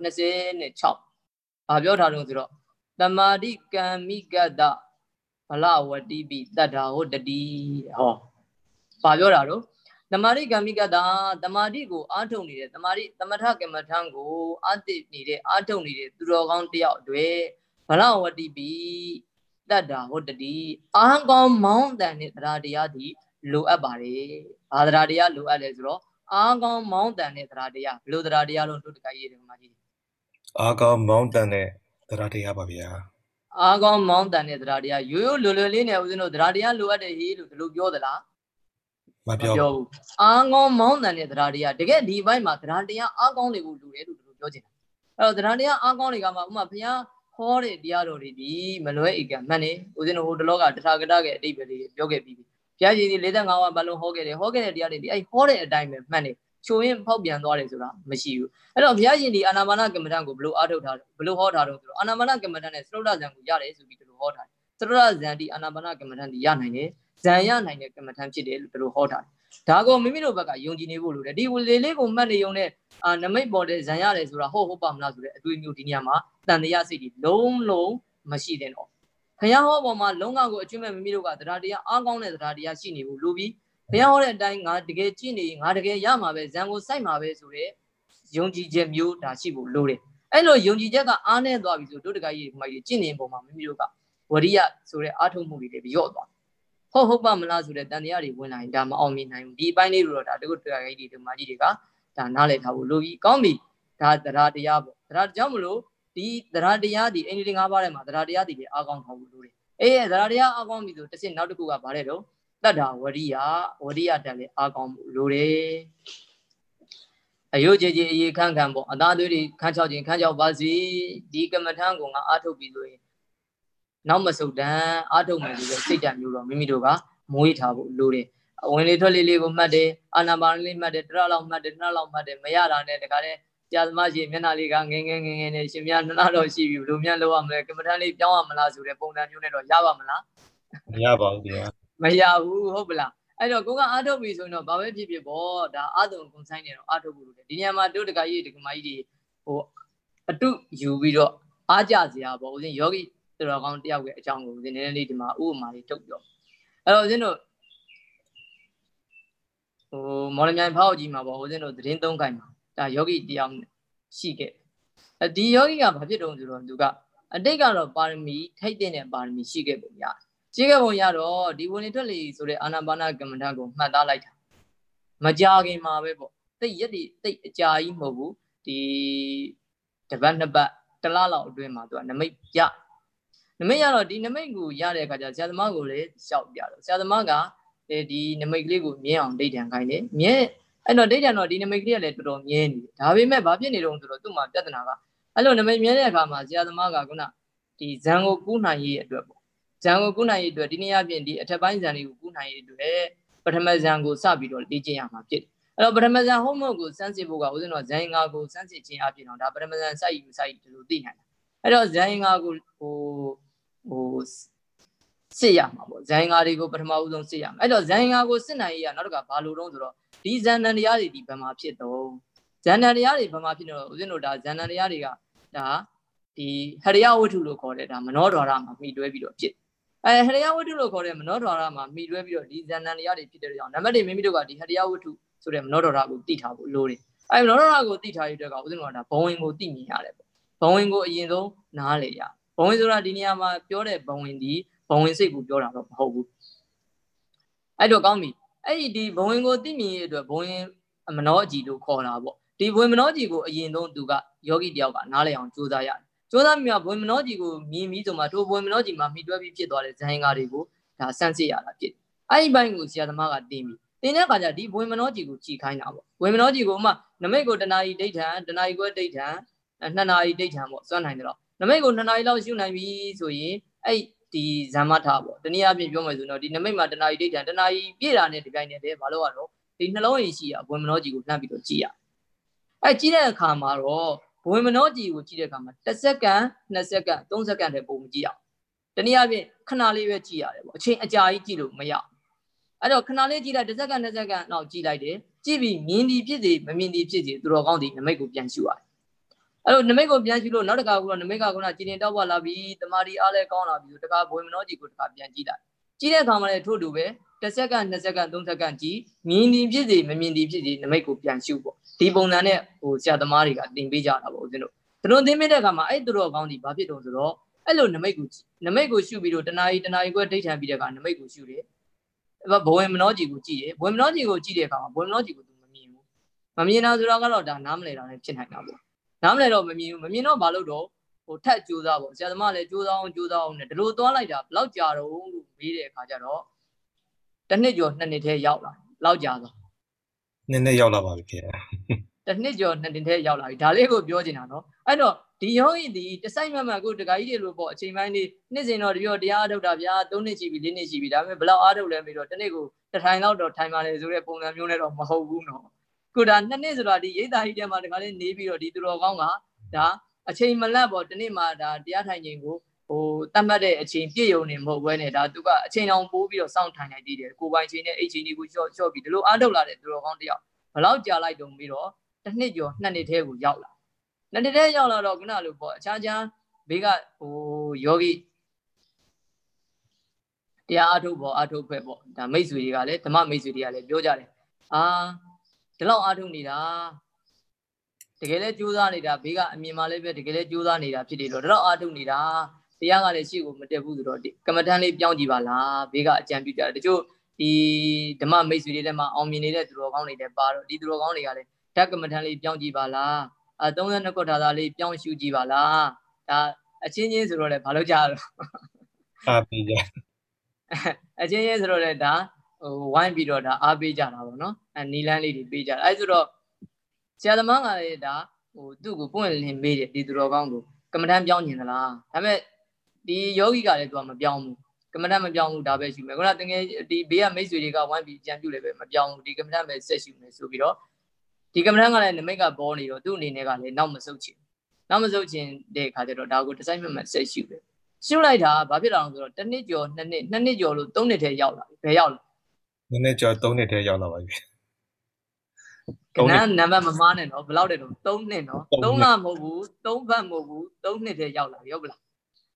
126ဘာပြောထားတော့ဆိုတော့တမာတိကံမိကတဘလဝတိပိတတ္ထာဟောတတိဟောဘာပြောတာတော့တမာတိကံမိကတတမာတိကိုအာထုတ်နေတဲ့တမာတိသမထကမ္မထံကိုအာတိနေတဲ့အာထုတ်နေတဲ့သူတော်ကောင်းတယောက်တွေဘလဝတိပိတတ္ထာဟောတတိအာကောင်းမောင်းတန်တဲ့တရားတရားဒီလိုအပ်ပါတယ်ဘာတရားတရားလိုအပ်လဲဆိုတော့အာကောင်းမောင်းတန်တဲ့တရားတရားဘယ်လိုတရားတရားလို့တို့တကကြီးတယ်မှာကြီးအာကောင်းမောင်းတန်တဲ့တရားတရားပါဗျာအာကောင်းမောင်းတန်တဲ့တရားတရားရိုးရိုးလွယ်လွယ်လေးနဲ့ဦးဇင်းတို့တရားတရားလိုအပ်တယ်ဟေးလို့ဒီလိုပြောသလားမပြောဘူးအာကောင်းမောင်းတန်တဲ့တရားတရားတကယ်ဒီဘက်မှာတရားတရားအာကောင်းတွေကိုလူတယ်လို့ဒီလိုပြောချင်တာအဲ့တော့တရားတရားအာကောင်းတွေကမှဥမာဘုရားဟောတဲ့တရားတော်တွေဒီမလွဲဧကမှန်နေဦးဇင်းတို့ဟိုတလောကတထာဂတရဲ့အတိတ်ပဲလေးပြောခဲ့ပြီးပြီဘုရားရှင်ဒီ45ဝါဘလုံးဟောခဲ့တယ်ဟောခဲ့တဲ့တရားတွေဒီအဲ့ဟောတဲ့အတိုင်းပဲမှန်နေချိုးရင်ဖောက်ပြန်သွားတယ်ဆိုတာမရှိဘူးအဲ့တော့ဘုရားရှင်ဒီအာနာပါနကမ္မဋ္ဌာန်းကိုဘလို့အားထုတ်ထားဘလို့ဟောထားတော့ဆိုတော့အာနာပါနကမ္မဋ္ဌာန်းနဲ့သရုပ်ဒဇံကိုရတယ်ဆိုပြီးဒီလိုဟောထားတယ်သရုပ်ဒဇံဒီအာနာပါနကမ္မဋ္ဌာန်းဒီရနိုင်တယ်ဇံရနိုင်တဲ့ကမ္မဋ္ဌာန်းဖြစ်တယ်လို့ဒီလိုဟောထားတယ်ဒါကိုမိမိတို့ဘက်ကယုံကြည်နေဖို့လိုတယ်ဒီလေလေးကိုမှတ်နေုံနဲ့နမိတ်ပေါ်တဲ့ဇံရတယ်ဆိုတာဟုတ်ပါမလားဆိုတဲ့အတွေ့အမျိုးဒီနေရာမှာတန်တရားစိတ်ကြီးလုံးမရှိတဲ့တော့ဘုရားဟောပေါ်မှာလုံးဝကိုအကျွမ်းမဲ့မိမိတို့ကတရားတရားအားကောင်းတဲ့တရားတရားရှိနေဖို့လိုပြီးဘုရားဟောတဲ့အတိုင်းငါတကယ်ကြည့်နေငါတကယ်ရမှာပဲဇံကိုစိုက်မှာပဲဆိုတဲ့ယုံကြည်ချက်မျိုးဒါရှိဖို့လိုတယ်အဲ့လိုယုံကြည်ချက်ကအားနည်းသွားပြီဆိုတို့တကကြီးဒီမှာကြည့်နေပုံမှာမိမိတို့ကဝရိယဆိုတဲ့အားထုတ်မှုတွေလည်းလျော့သွားဟုတ်ပါမလားဆိုတဲ့တန်တရားတွေဝင်လာရင်ဒါမအောင်မြင်နိုင်ဘူးဒီအပိုင်းလေးလိုတော့ဒါတို့တကကြီးဒီမာကြီးတွေကဒါနားလည်ထားဖို့လိုပြီးကောင်းပြီဒါတရားတရားပေါ့တရားကြောင့်မလို့ဒီတရားတရားဒီအင်္ဂလိပ်၅ပါးထဲမှာတရားတရားတွေအားကောင်းထားဖို့လိုတယ်အေးတရားတရားအားကောင်းပြီဆိုတစ်စက်နောက်တစ်ခုကဗါတဲ့တော့တတ္တာဝရိယတန်လည်းအားကောင်းမှုလိုတယ်အယုတ်ကြည်အရေးခန့်ပေါ့အသားသွေးတွေခန့်ချောက်ခြင်းခန့်ချောက်ပါစီဒီကမ္မထံကိုငါအားထုတ်ပြီးဆိုရင်နောက်မဆုတ်တန်းအားထုတ်မယ်ဆိုတဲ့စိတ်ဓာတ်မျိုးတော့မိမိတို့ကမွေးထားဖို့လိုတယ်အဝင်လေးထွက်လေးကိုမှတ်တယ်အာနာပါနလေးမှတ်တယ်တရလောက်မှတ်တယ်နှစ်လောက်မှတ်တယ်မရတာနဲ့တခါတည်းဆရာသမားကြီးမျက်နှာလေးကငယ်နဲ့ရှင်များနှစ်လောက်တော့ရှိပြီဘယ်လိုများလုပ်ရမလဲကမ္မထံလေးပြောင်းရမလားဆိုတဲ့ပုံစံမျိုးနဲ့တော့ရပါမလားမရပါဘူးဗျာမရဘူးဟုတ်ပလားအဲ့တော့ကိုကအားထုတ်ပြီဆိုရင်တော့ဘာပဲဖြစ်ဖြစ်ပေါ့ဒါအာတုံကုန်ဆိုင်နေတော့အားထုတ်ဖို့လိုတယ်ဒီနေရာမှာတို့တကကြီးဒီကမကြီးတွေဟိုအတုယူပြီးတော့အားကြစရာပေါ့ဦးဇင်းယောဂီတော်ကောင်းတယောက်ရဲ့အကြောင်းကိုဦးဇင်းနည်းနည်းလေးဒီမှာဥပမာလေးထုတ်ပြောအဲ့တော့ဦးဇင်းတို့ဟိုမော်လမြိုင်ဖောက်ကြီးမှာပေါ့ဦးဇင်းတို့သတင်းသုံးခိုင်မှာဒါယောဂီတယောက်ရှိခဲ့ဒီယောဂီကဘာဖြစ်တုံးဆိုတော့သူကအတိတ်ကတော့ပါရမီထိုက်တဲ့ပါရမီရှိခဲ့ပုံရတယ်ရှိခဲ့ပုံရတော့ဒီဝင်လေထွက်လေဆိုတဲ့အာနာပါနကမ္မဋ္ဌာန်းကိုမှတ်သားလိုက်တာမကြခင်မှာပဲပေါ့တိတ်ရက်တိတိတ်အကြာကြီးမဟုတ်ဘူးဒီတပတ်နှစ်ပတ်တလလောက်အတွင်းမှာသူကနမိတ်ရတော့ဒီနမိတ်ကိုရတဲ့အခါကျဆရာသမားကိုလည်းရှောက်ပြတော့ဆရာသမားကဒီနမိတ်ကလေးကိုမြဲအောင်ဒိဋ္ဌံခိုင်းတယ်မြဲအဲ့တော့ဒိဋ္ဌံတော့ဒီနမိတ်ကလေးကလည်းတော်တော်မြဲနေတယ်ဒါပေမဲ့ဘာဖြစ်နေတော့ဆိုတော့သူ့မှာပြဿနာကအဲ့လိုနမိတ်မြဲတဲ့အခါမှာဆရာသမားကခုနဒီဇံကိုကူးနိုင်ရေးအတွက်ပေါ့ဇံကိုကူးနိုင်ရေးအတွက်ဒီနေ့အပြင်ဒီအထက်ပိုင်းဇံတွေကိုကူးနိုင်ရေးအတွက်ပထမဇံကိုစပြီးတော့လေ့ကျင့်ရမှာဖြစ်တယ်အဲ့တော့ပထမဇံဟုတ်မဟုတ်ကိုစမ်းစစ်ဖို့ကဦးဇင်းတော်ဇံငါကိုစမ်းစစ်ခြင်းအပြင်တော့ဒါပထမဇံစိုက်ယူဒီလိုသိနိုင်တာအဲ့တော့ဇံငါကိုဟိုစစ်ရမှာပေါ့ဇံငါတွေကိုပထမဦးဆုံးစစ်ရမှာအဲ့တော့ဇံငါကိုစစ်နိုင်ရေးကနောက်တစ်ခါဘာလို့တော့ဆိုတော့ဒီဇံတန်တရားတွေဒီဘယ်မှာဖြစ်တော့ဇံတန်တရားတွေဘယ်မှာဖြစ်တော့ဦးဇင်းတို့ဒါဇံတန်တရားတွေကဒါဒီဟရိယဝတ္ထုလို့ခေါ်တဲ့ဒါမနောဒွါရမှာမှီတွဲပြီးတော့ဖြစ်ဟရိယဝတ္ထုလို့ခေါ်တဲ့မနောဒွါရမှာမှီတွဲပြီးတော့ဒီဇန္နန်တရားတွေဖြစ်တဲ့ကြောင့်နံပါတ်1မိမိတို့ကဒီဟရိယဝတ္ထုဆိုတဲ့မနောဒွါရကိုသိထားဖို့လိုတယ်မနောဒွါရကိုသိထားရတဲ့ကဦးဇင်းတို့ကဒါဘဝင်ကိုသိမြင်ရတယ်ပေါ့ဘဝင်ကိုအရင်ဆုံးနားလေရဘဝင်ဆိုတာဒီနေရာမှာပြောတဲ့ဘဝင်ဒီဘဝင်စိတ်ကိုပြောတာတော့မဟုတ်ဘူးအဲ့တော့ကောင်းပြီအဲ့ဒီဘဝင်ကိုသိမြင်ရတဲ့အတွက်ဘဝင်မနောအကြည်လို့ခေါ်တာပေါ့ဒီဘဝင်မနောအကြည်ကိုအရင်ဆုံးသူကယောဂီတယောက်ကနားလေအောင်ကြိုးစားရတယ်ကျိုးသားမြတ်ဘွေမနောကြီးကိုမြင်ပြီးဆိုမှထိုဘွေမနောကြီးမှာမှီတွဲပြီးဖြစ်သွားတဲ့ဇိုင်းကားတွေကိုဒါစမ်းစစ်ရတာဖြစ်အဲ့ဒီဘိုင်းကိုဆရာသမားကတင်ပြီးတင်တဲ့အခါကျဒီဘွေမနောကြီးကိုကြည်ခိုင်းတာပေါ့ဘွေမနောကြီးကိုမှနမိတ်ကိုတနာရီဒိဋ္ဌံတနာရီခွဲဒိဋ္ဌံ2နာရီဒိဋ္ဌံပေါ့စွမ်းနိုင်တယ်တော့နမိတ်ကို2နာရီလောက်ရှုနိုင်ပြီဆိုရင်အဲ့ဒီဇမ္မထပေါ့တနည်းအားဖြင့်ပြောမယ်ဆိုတော့ဒီနမိတ်မှာတနာရီဒိဋ္ဌံတနာရီပြည့်တာနဲ့ဒီတိုင်းနဲ့တည်းဘာလို့ရတော့ဒီနှလုံးအိမ်ရှိရဘွေမနောကြီးကိုလှမ်းပြီးတော့ကြည်ရအဲ့ကြည့်တဲ့အခါမှာတော့ဘဝင်မနောကြီးကိုကြည့်တဲ့အခါမှာ1စက္ကန့်2စက္ကန့်3စက္ကန့်တည်းပုံမကြည့်အောင်တနည်းအားဖြင့်ခဏလေးပဲကြည့်ရတယ်ပေါ့အချိန်အကြာကြီးကြည့်လို့မရအဲ့တော့ခဏလေးကြည့်လိုက်1စက္ကန့်2စက္ကန့်တော့ကြည့်လိုက်တယ်ကြည့်ပြီးမြင်ဒီဖြစ်စေမမြင်ဒီဖြစ်စေသူတော်ကောင်းဒီနမိတ်ကိုပြန်ရှုရတယ်အဲ့တော့နမိတ်ကိုပြန်ရှုလို့နောက်တစ်ခါကနမိတ်ကခုနကြည်တင်တောက်ပါလာပြီးတမာဒီအားလဲကောင်းလာပြီးတခါဘဝင်မနောကြီးကိုတခါပြန်ကြည့်လိုက်ကြည့်တဲ့အခါမှာလည်းထို့တူပဲ1စက္ကန့်2စက္ကန့်3စက္ကန့်ကြည့်မြင်ဒီဖြစ်စေမမြင်ဒီဖြစ်စေနမိတ်ကိုပြန်ရှုပေါ့ဒီပုံစံနဲ့ဟိုဆရာသမားတွေကတင်ပေးကြတာပေါ့ဦးဇင်းတို့တို့သင်ပေးတဲ့အခါမှာအဲ့သူတော်ကောင်းဒီဘာဖြစ်တုံးဆိုတော့အဲ့လိုနမိတ်ကိုရှုပြီးတော့တနာရီခွဲဒိဋ္ဌံပြီးတဲ့အခါနမိတ်ကိုရှုတယ်ဘဝင်မနောကြီးကိုကြည့်တယ်ဘဝင်မနောကြီးကိုကြည့်တဲ့အခါမှာဘဝင်မနောကြီးကိုသူမမြင်ဘူးမမြင်တာဆိုတော့ကတော့ဒါနားမလည်တာလည်းဖြစ်နိုင်တာပေါ့နားမလည်တော့မမြင်တော့ဘာလို့တော့ဟိုထက်ကြိုးစားပေါ့ဆရာသမားလည်းကြိုးစားအောင်နဲ့ဒီလိုသွားလိုက်တာဘယ်လောက်ကြာတော့လို့မေးတဲ့အခါကျတော့တစ်နှစ်ကျော်2နှစ်ထဲရောက်လာလောက်ကြာတော့နှစ်ရောက်လာပါပြီခင်ဗျာတစ်နှစ်ကျော်2နှစ်ထဲရောက်လာပြီဒါလေးကိုပြောချင်တာနော်အဲ့တော့ဒီယောဂီဒီတစိုက်မှန်ကိုတခါကြီးတွေလို့ပေါ့အချိန်ပိုင်းလေးနှစ်စဉ်တော့ဒီပြောတရားအားထုတ်တာဗျာ3နှစ်ရှိပြီ4နှစ်ရှိပြီဒါပေမဲ့ဘယ်လောက်အားထုတ်လဲပြီးတော့တစ်နေ့ကိုတစ်ထိုင်လောက်တော့ထိုင်ပါလေဆိုတဲ့ပုံစံမျိုးနဲ့တော့မဟုတ်ဘူးနော်ခုဒါ2နှစ်ဆိုတာဒီရိတ်တာကြီးတဲမှာတခါလေးနေပြီးတော့ဒီသူတော်ကောင်းကဒါအချိန်မလတ်ပေါ့ဒီနေ့မှာဒါတရားထိုင်ခြင်းကိုဟိုတတ်မှတ်တဲ့အချိန်ပြည့်ုံနေမဟုတ်ဘဲနဲ့ဒါသူကအချိန်အောင်ပိုးပြီးတော့စောင့်ထိုင်နိုင်သေးတယ်ကိုပိုင်ချိန်နဲ့အိတ်ချိန်တွေကိုရှော့ပြီးဒီလိုအားထုတ်လာတဲ့သူတော်ကောင်းတယောက်ဘယ်လောက်ကြာလိုက်တုံပြီးတော့တစ်နှစ်ကျော်2နှစ်ထဲကိုရောက်လာ2နှစ်ထဲရောက်လာတော့ခုနလိုပေါ့အခြားဘေးကဟိုယောဂီတရားအထုတ်ပေါ်အထုတ်ဖက်ပေါ့ဒါမိတ်ဆွေတွေကလည်းဓမ္မမိတ်ဆွေတွေကလည်းပြောကြတယ်ဒီလောက်အထုတ်နေတာတကယ်လဲကြိုးစားနေတာဘေးကအမြင်မှလည်းပဲတကယ်လဲကြိုးစားနေတာဖြစ်တယ်တော့ဒီလောက်အထုတ်နေတာတရားကလည်းရှေ့ကိုမတက်ဘူးဆိုတော့ကမ္မထမ်းလေးပြောင်းကြည့်ပါလားဘေးကအကြံပြုကြတယ်တချို့ဒီဓမ္မမိတ်ဆွေတွေထဲမှာအောင်မြင်နေတဲ့သူတော်ကောင်းတွေလည်းပါတော့ဒီသူတော်ကောင်းတွေကလည်းဓကမ္မထမ်းလေးပြောင်းကြည့်ပါလား32ခုထာသာလေးပြောင်းရှုကြည့်ပါလားဒါအချင်းချင်းဆိုတော့လည်းဘာလို့ကြားတော့အားပေးကြအချင်းချင်းဆိုတော့လည်းဒါဝိုင်းပြီးတော့ဒါအားပေးကြတာပေါ့နော်နီလန်းလေးတွေပေးကြတာဆိုတော့ဆရာသမားကလည်းဒါသူ့ကိုပွင့်လင်းမေးတယ်ဒီသူတော်ကောင်းကိုကမ္မထမ်းပြောင်းကျင်သလားဒါပေမဲ့ဒီယောဂီကလည်းသူကမပြောင်းဘူးကမ္မထမ်းမပြောင်းဘူးဒါပဲရှိမယ်ခုနတကယ်ဒီဘေးကမိတ်ဆွေတွေကဝိုင်းပြီးကြံပြုလည်းပဲမပြောင်းဘူးဒီကမ္မထမ်းပဲဆက်ရှိမယ်ဆိုပြီးတော့ဒီကမ္မထမ်းကလည်းနမိတ်ကပေါ်နေတော့သူ့အနေနဲ့ကလည်းနောက်မဆုတ်ချင်တဲ့အခါကျတော့ဒါကိုတစိုက်မဆက်ရှိတယ်ရှုလိုက်တာဘာဖြစ်တာလဲဆိုတော့တစ်နှစ်ကျော်နှစ်နှစ်ကျော်လို့3နှစ်ထဲရောက်လာပြီဘယ်ရောက်လဲနှစ်နှစ်ကျော်3နှစ်ထဲရောက်လာပါပြီကနန်းနံပါတ်မမားနဲ့နော်ဘယ်လောက်တဲ့တော့3နှစ်နော်3လမဟုတ်ဘူး3ဘတ်မဟုတ်ဘူး3နှစ်ထဲရောက်လာပြီဟုတ်ပလား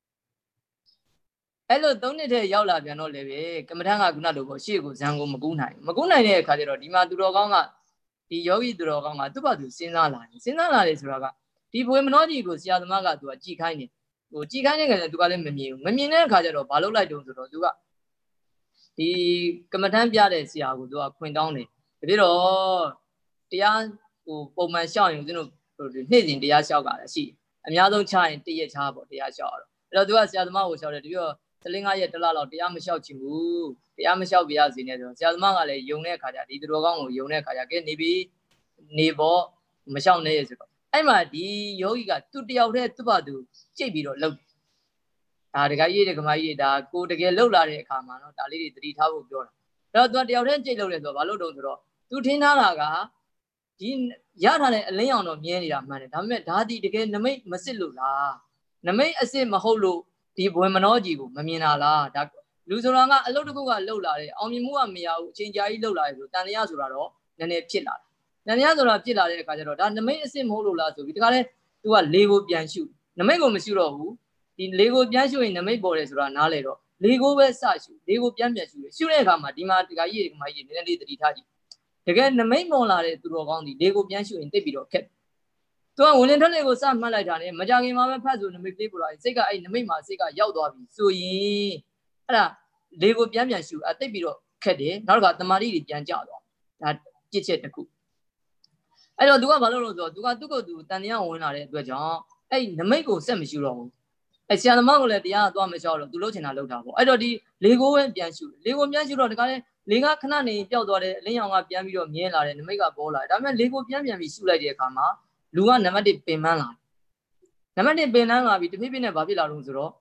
အဲ့လို3နှစ်ထဲရောက်လာပြန်တော့လေပဲကမ္မထမ်းကခုနလိုပေါ့ရှေ့ကိုဇံကိုမကူးနိုင်တဲ့အခါကျတော့ဒီမှာသူတော်ကောင်းကဒီယောဂီသူတော်ကောင်းကသူ့ဘာသူစဉ်းစားလာတယ်ဆိုတာကဒီဘွေမနောကြီးကိုဆရာသမားကသူကကြည်ခိုင်းတယ်ကြည်ခိုင်းတဲ့ခါကျသူကလည်းမမြင်ဘူးမမြင်တဲ့အခါကျတော့ဘာလုပ်လိုက်တုံးဆိုတော့သူကဒီကမ္မထမ်းပြတဲ့ဆရာကိုသူကခွင်တောင်းတယ်ဒါပြတော့တရားပုံမှန်ရှောက်ရင်ဦးဇင်းတို့နေ့စဉ်တရားရှောက်တာရှိအများဆုံးချရင်တရက်ချပေါ့တရားရှောက်တော့အဲ့တော့သူကဆရာသမားကိုရှောက်တယ်တပြတော့3-5ရက်တလလောက်တရားမလျှောက်ချင်ဘူးတရားမလျှောက်ပြရစီနဲ့ဆိုတော့ဆရာသမားကလည်းယုံတဲ့အခါကျဒီသူတော်ကောင်းကိုယုံတဲ့အခါကျကဲနေပြီးနေပေါ့မလျှောက်နဲ့ဆိုတော့အဲ့မှာဒီယောဂီကသူတယောက်တည်းသူ့ဘာသူကြိတ်ပြီးတော့လှုပ်ဒါတခါကြီးတကမာကြီးဒါကိုတကယ်လှုပ်လာတဲ့အခါမှာနော်ဒါလေးတွေသတိထားဖို့ပြောတာအဲ့တော့သူတယောက်တည်းကြိတ်လှုပ်တယ်ဆိုတော့ဘာလို့တုံးဆိုတော့သူထင်ထားတာကဒီရထားတဲ့အလင်းရောင်တော့မြဲနေတာမှန်တယ်ဒါပေမဲ့ဒါဒီတကယ်နမိတ်မစစ်လို့လားနမိတ်အစစ်မဟုတ်လို့ဒီဘွေမနောကြီးကိုမမြင်တာလားဒါလူဆိုတာကအလုပ်တစ်ခုကလှုပ်လာတယ်အောင်မြင်မှုကမရဘူးအချိန်ကြာကြီးလှုပ်လာတယ်ဆိုတန်တရားဆိုတာတော့နည်းနည်းဖြစ်လာတယ်တန်တရားဆိုတာဖြစ်လာတဲ့အခါကျတော့ဒါနမိတ်အစစ်မဟုတ်လို့လားဆိုပြီးဒီကလည်းသူကလေကိုပြန်ရှုနမိတ်ကိုမရှုတော့ဘူးဒီလေကိုပြန်ရှုရင်နမိတ်ပေါ်တယ်ဆိုတာနားလေတော့လေကိုပဲစရှုလေကိုပြန်ရှုတယ်ရှုတဲ့အခါမှာဒီမှာဒီကကြီးဒီကမကြီးနည်းနည်းလေးသတိထားကြည့်တကယ်နမိတ်ပေါ်လာတဲ့သူတော်ကောင်းဒီလေကိုပြန်ရှုရင်တိတ်ပြီးတော့ခက်သူကဝင်လင်ထွက်လေကိုစမှတ်လိုက်တာနဲ့မကြခင်မှာပဲဖတ်ဆိုနမိတ်လေးပေါ်လာစိတ်ကအဲ့နမိတ်မှာစိတ်ကရောက်သွားပြီဆိုရင်အဲ့ဒါလေကိုပြန်ရှုတိတ်ပြီးတော့ခက်တယ်နောက်တစ်ခါတမာတိတွေပြန်ကြသွားဒါပြစ်ချက်တစ်ခုအဲ့တော့သူကဘာလို့လဲဆိုတော့သူကသူ့ကိုယ်သူတန်တရားဝင်လာတဲ့အတွက်ကြောင့်အဲ့နမိတ်ကိုဆက်မရှုတော့ဘူးအဲ့ဆရာသမားကလည်းတရားသွားမလျှောက်တော့သူလှုပ်ချင်တာလှုပ်တာပေါ့အဲ့တော့ဒီလေကိုပဲပြန်ရှုလေကိုပြန်ရှုတော့ဒီကလည်းလေကခဏနေပျောက်သွားတယ်အလင်းရောင်ကပြန်ပြီးတော့မြဲလာတယ်နမိတ်ကပေါ်လာတယ်ဒါပေမဲ့လေကိုပြန်ပြီးရှုလိုက်တဲ့အခါမှာလူကနံပါတ်1ပင်ပန်းလာတယ်နံပါတ်1ပင်ပန်းလာပြီးတဖြည်းဖြည်းနဲ့ဘာဖြစ်လာလို့ဆိုတော့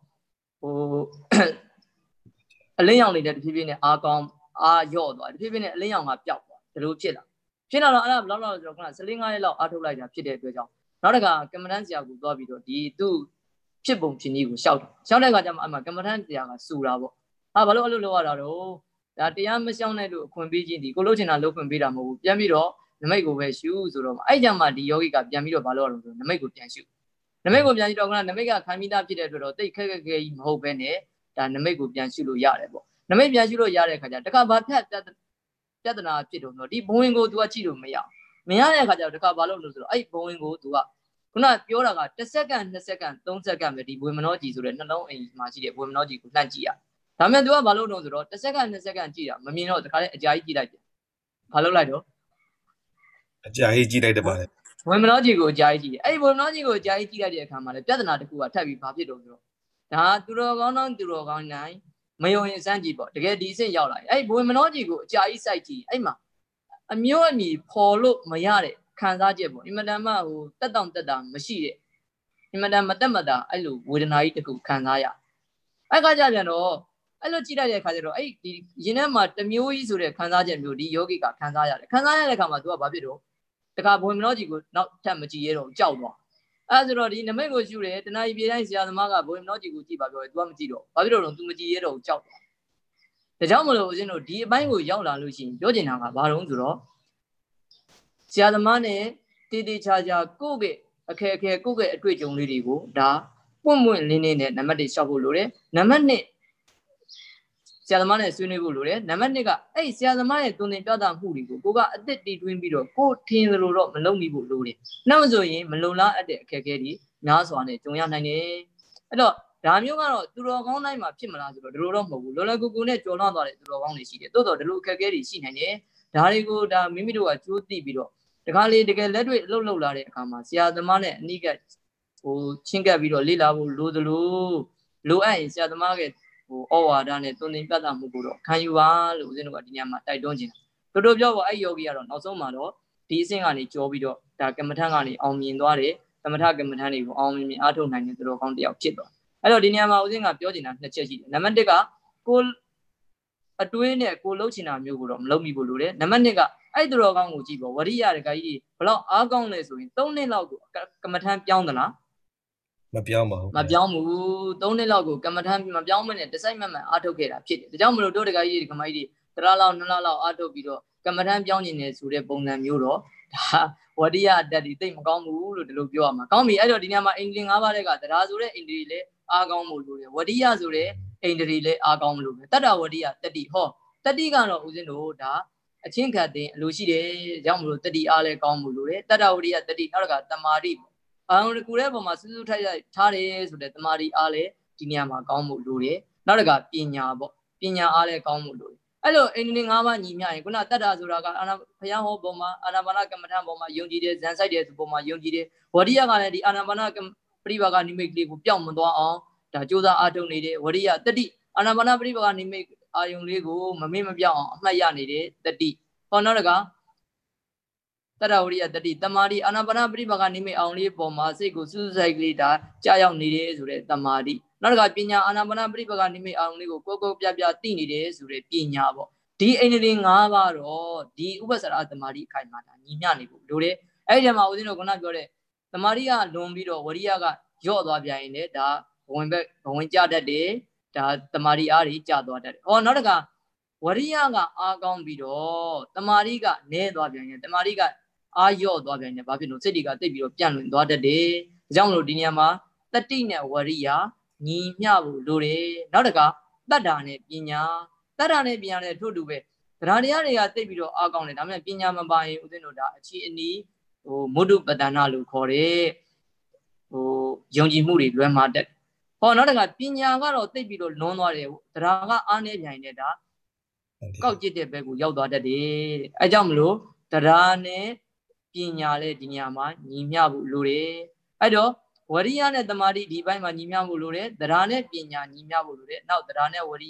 အလင်းရောင်လေးနဲ့တဖြည်းဖြည်းနဲ့အားကောင်းအားလျော့သွားတဖြည်းဖြည်းနဲ့အလင်းရောင်ကပျောက်သွားဒီလိုဖြစ်လာတော့အဲ့ဒါဘယ်လောက်လောက်ဆိုတော့ခဏ14-15ရက်လောက်အားထုတ်လိုက်တာဖြစ်တဲ့အတွက်ကြောင့်နောက်တစ်ခါကမ္မထမ်းဆရာကိုသွားပြီးတော့ဒီသူ့ဖြစ်ပုံဖြစ်နည်းကိုရှောက်တဲ့အခါကျမှအမှကမ္မထမ်းဆရာကစူတာပေါ့ဘာလို့အဲ့လိုလုပ်ရတာတော့ဒါတရားမရှောင်တဲ့လို့အခွင့်ပေးခြင်းဒီကိုလို့ချင်တာလုပ်ခွင့်ပေးတာမဟုတ်ဘူးပြန်ပြီးတော့နမိတ်ကိုပဲရှုဆိုတော့အဲ့ကြမှာဒီယောဂီကပြန်ပြီးတော့ဘာလို့ရအောင်ဆိုနမိတ်ကိုပြန်ရှုနမိတ်ကိုပြန်ရှုတော့ကနမိတ်ကခံပြီးသားဖြစ်တဲ့အတွက်တော့တိတ်ခက်ကြီးမဟုတ်ပဲနဲ့ဒါနမိတ်ကိုပြန်ရှုလို့ရတယ်ပေါ့နမိတ်ပြန်ရှုလို့ရတဲ့အခါကျတခါဘာဖြတ်ပြဿနာဖြစ်တော့ဒီဘဝင်ကို तू ကကြည့်လို့မရတဲ့အခါကျတော့တခါဘာလို့လို့ဆိုတော့အဲ့ဘဝင်ကို तू ကခုနပြောတာက1စက္ကန့်2စက္ကန့်3စက္ကန့်ပဲဒီဘဝင်မနောကြီးဆိုတဲ့နှလုံးအိမ်မှာရှိတဲ့ဘဝင်မနောကြီးကိုလှမ်းကြည့်ရဒါမဲ့ तू ကဘာလို့လို့ဆိုတော့1စက္ကန့်2စက္ကန့်ကြည့်တာမမြင်တော့တခါလေအကြာကြီးကြည့်လိုက်ပြန်ဘာလို့လိုက်တော့အကြာကြီးကြည့်လိုက်တယ်ပါလေဘဝင်မနောကြီးကိုအကြာကြီးကြည့်တယ်အဲ့ဘဝင်မနောကြီးကိုအကြာကြီးကြည့်လိုက်တဲ့အခါမှာလေပြဿနာတစ်ခုကထပ်ပြီးဘာဖြစ်တော့ဆိုတော့ဒါသူတော်ကောင်းနိုင်မယုံရင်စမ်းကြည့်ပေါ့တကယ်ဒီအဆင့်ရောက်လာအဲ့ဘဝင်မနောကြီးကိုအကြာကြီးစိုက်ကြည့်အဲ့မှာအမျိုးအမည်ပေါ်လို့မရတဲ့ခံစားချက်ပေါ့အင်မတန်မှတက်တောင့်တက်တာမရှိတဲ့အင်မတန်မတက်မတာအဲ့လိုဝေဒနာကြီးတစ်ခုခံစားရအဲ့ခါကျပြန်တော့အဲ့လိုကြည့်လိုက်တဲ့အခါကျတော့အဲ့ဒီရင်ထဲမှာတမျိုးကြီးဆိုတဲ့ခံစားချက်မျိုးဒီယောဂီကခံစားရတယ်ခံစားရတဲ့အခါမှာ तू ကဘာဖြစ်တော့တခါဘဝင်မနောကြီးကိုနောက်ထပ်မကြည့်ရတော့ကြောက်သွားအဲ့ဆိုတော့ဒီနမိတ်ကိုရှုတယ်တဏှာကြီးပြေတိုင်းဆရာသမားကဘဝင်မနောကြီးကိုကြည့်ပါပြောတယ် तू ကမကြည့်တော့ဘာဖြစ်လို့လဲ तू မကြည့်ရတော့ကြောက်သွားဒါကြောင့်မလို့ဦးဇင်းတို့ဒီအပိုင်းကိုရောက်လာလို့ရှိရင်ပြောချင်တာကဘာလို့ဆိုတော့ဆရာသမားနဲ့တည်တည်ချာချာကိုယ့်ရဲ့အခက်အခဲကိုယ့်ရဲ့အတွေ့အကြုံလေးတွေကိုဒါပွင့်ပွင့်လင်းလင်းနဲ့နံပါတ်1ရှောက်ဖို့လိုတယ်နံပါတ်2ဆဆရာသမားနဲ့ဆွေးနွေးဖို့လိုတယ်နံပါတ်2ကအဲ့ဆရာသမားရဲ့တုံသင်ပြသမှုတွေကိုကိုကအသက်တည်တွင်းပြီးတော့ကိုထင်သလိုတော့မလုပ်မိဖို့လိုတယ်နောက်ဆိုရင်မလုံလားအပ်တဲ့အခက်အခဲတွေများစွာနဲ့ကြုံရနိုင်တယ်အဲ့တော့ဒါမျိုးကတော့သူတော်ကောင်းတိုင်းမှာဖြစ်မလားဆိုတော့ဒီလိုတော့မဟုတ်ဘူးလောလောကူကူနဲ့ကြော်လွှားသွားတဲ့သူတော်ကောင်းတွေရှိတယ်သို့တော့ဒီလိုအခက်အခဲတွေရှိနိုင်တယ်ဒါတွေကိုဒါမိမိတို့ကကြိုးသိပြီးတော့တခါလေတကယ်လက်တွေ့လှုပ်လှုပ်လာတဲ့အခါမှာဆရာသမားနဲ့အနိကချင်းကပ်ပြီးတော့လေ့လာဖို့လိုသလိုအပ်ရင်ဆရာသမားရဲ့ဩဝါဒနဲ့တုံသင်ပြသမှုကိုတော့ခံယူပါလို့ဦးဇင်းတို့ကဒီညမှာတိုက်တွန်းခြင်းတော်တော်ပြောပါအဲ့ယောဂီကတော့နောက်ဆုံးမှာတော့ဒီအဆင့်ကနေကြောပြီးတော့ဒါကမ္မထန်ကနေအောင်မြင်သွားတယ်ကမ္မထကမ္မထန်တွေကိုအောင်မြင်အားထုတ်နိုင်တဲ့သူတော်ကောင်းတစ်ယောက်ဖြစ်သွားအဲ့တော့ဒီညမှာဦးဇင်းကပြောချင်တာ2ချက်ရှိတယ်နံပါတ်1ကကိုအတွင်းနဲ့ကိုလှုပ်ချင်တာမျိုးကိုတော့မလုပ်မိဖို့လိုတယ်နံပါတ်2ကအဲ့သူတော်ကောင်းကိုကြည့်ပေါ့ဝရိယတကကြီးဘလောက်အားကောင်းလဲဆိုရင်3နှစ်လောက်ကိုကမ္မထန်ပြောင်းသလားမပြောင်းပါဘူးမပြောင်းဘူး3နှစ်လောက်ကိုကမ္မထန်မပြောင်းမနဲ့တစိုက်မမှန်အားထုတ်ခဲ့တာဖြစ်တယ်ဒါကြောင့်မလို့တို့တကကြီးဒီကမကြီးတွေတလားလောက်2လလောက်အားထုတ်ပြီးတော့ကမ္မထန်ပြောင်းနေတယ်ဆိုတဲ့ပုံစံမျိုးတော့ဒါဝရိယအတက်ဒီသိမကောင်းဘူးလို့ဒီလိုပြောရမှာကောင်းပြီအဲ့တော့ဒီညမှာအိန္ဒြေ5ပါးတဲ့ကတရားဆိုတဲ့အိန္ဒြေလည်းအားကောင်းမှုလို့တယ်ဝရိယဆိုတဲ့အိန္ဒြေလည်းအားကောင်းလို့ပဲတတ္တဝရိယတတိဟောတတိကတော့ဦးဇင်းတို့ဒါအချင်းခတ်တဲ့အလိုရှိတယ်ကြောင့်မလို့တတိအားလည်းကောင်းမှုလို့တယ်တတ္တဝရိယတတိနောက်ကတမာတိအောင်ကူတဲ့ပုံမှာစူးစူးထိုက်ထားတယ်ဆိုတဲ့တမာတိအားလည်းဒီနေရာမှာကောင်းမှုလို့တယ်နောက်ကပညာပေါ့ပညာအားလည်းကောင်းမှုလို့အဲ့လိုအိန္ဒြေ5ပါးညီမျှရင်ခုနတတ္တဆိုတာကဘုရားဟောပုံမှာအာနာပါနကမ္မထံပုံမှာယုံကြည်တယ်ဇန်ဆိုင်တယ်ဆိုပုံမှာယုံကြည်တယ်ဝရိယကလည်းဒီအာနာပါနပရိပါကနိမိတ်ကလေးကိုပြောင်းမသွားအောင်ဒါကြိုးစားအားထုတ်နေတယ်ဝရိယတတိအာနာပါနပရိပါကနိမိတ်အာယုံလေးကိုမမေ့မပြောင်းအောင်အမှတ်ရနေတယ်တတိဟောနောက်ကတတဝရိယတတိတမာတိအာနာပါနပရိပါကနိမိတ်အောင်လေးပေါ်မှာစိတ်ကိုစူးစိုက်ကလေးဒါကြာရောက်နေတယ်ဆိုတဲ့တမာတိနောက်ကပညာအာနာပါနပရိပါကနိမိတ်အောင်လေးကိုကိုပြသိနေတယ်ဆိုတဲ့ပညာပေါ့ဒီအိန္ဒြေ5ပါးတော့ဒီဥပ္ပစရတမာတိအခိုင်မှာဒါညီမျှနေဖို့လိုတယ်အဲ့ဒီမှာဦးဇင်းတို့ခုနပြောတဲ့တမာတိကလွန်ပြီးတော့ဝရိယကယော့သွားပြန်ရင်လည်းဒါဘဝင်ကြတတ်တယ်ဒါတမာတိအားကြီးကျသွားတတ်တယ်ဟောနောက်တကဝရိယကအားကောင်းပြီးတော့တမာတိကနည်းသွားပြန်ရင်တမာတိကအားယော့သွားပြန်ရင်ဘာဖြစ်လို့စိတ်တွေကတိတ်ပြီးတော့ပြန့်လွင်သွားတတ်တယ်ဒါကြောင့်မလို့ဒီနေရာမှာတတိနဲ့ဝရိယညီမျှဖို့လိုတယ်နောက်တကတတ္တာနဲ့ပညာတတ္တာနဲ့ပညာနဲ့ထို့တူပဲတရားတရားတွေကတိတ်ပြီးတော့အားကောင်းတယ်ဒါပေမဲ့ပညာမပါရင်ဦးဇင်းတို့ဒါအခြေအနီးမုဒ္ဒပတ္တနာလို့ခေါ်တဲ့ယုံကြည်မှုတွေလွဲမှာတက်ဟောနောက်တကပညာကတော့တိတ်ပြီးတော့လွန်သွားတယ်တရားကအားနေပြန်တဲ့ဒါကောက်ကျစ်တဲ့ဘက်ကိုရောက်သွားတတ်တယ်အဲကြောင့်မလို့တရားနဲ့ပညာလည်းဒီနေရာမှာညီမျှဖို့လိုတယ်အဲ့တော့ဝရိယနဲ့တမာတိဒီဘက်မှာညီမျှဖို့လိုတယ်တရားနဲ့ပညာညီမျှဖို့လိုတယ်နောက်တရားနဲ့ဝရိ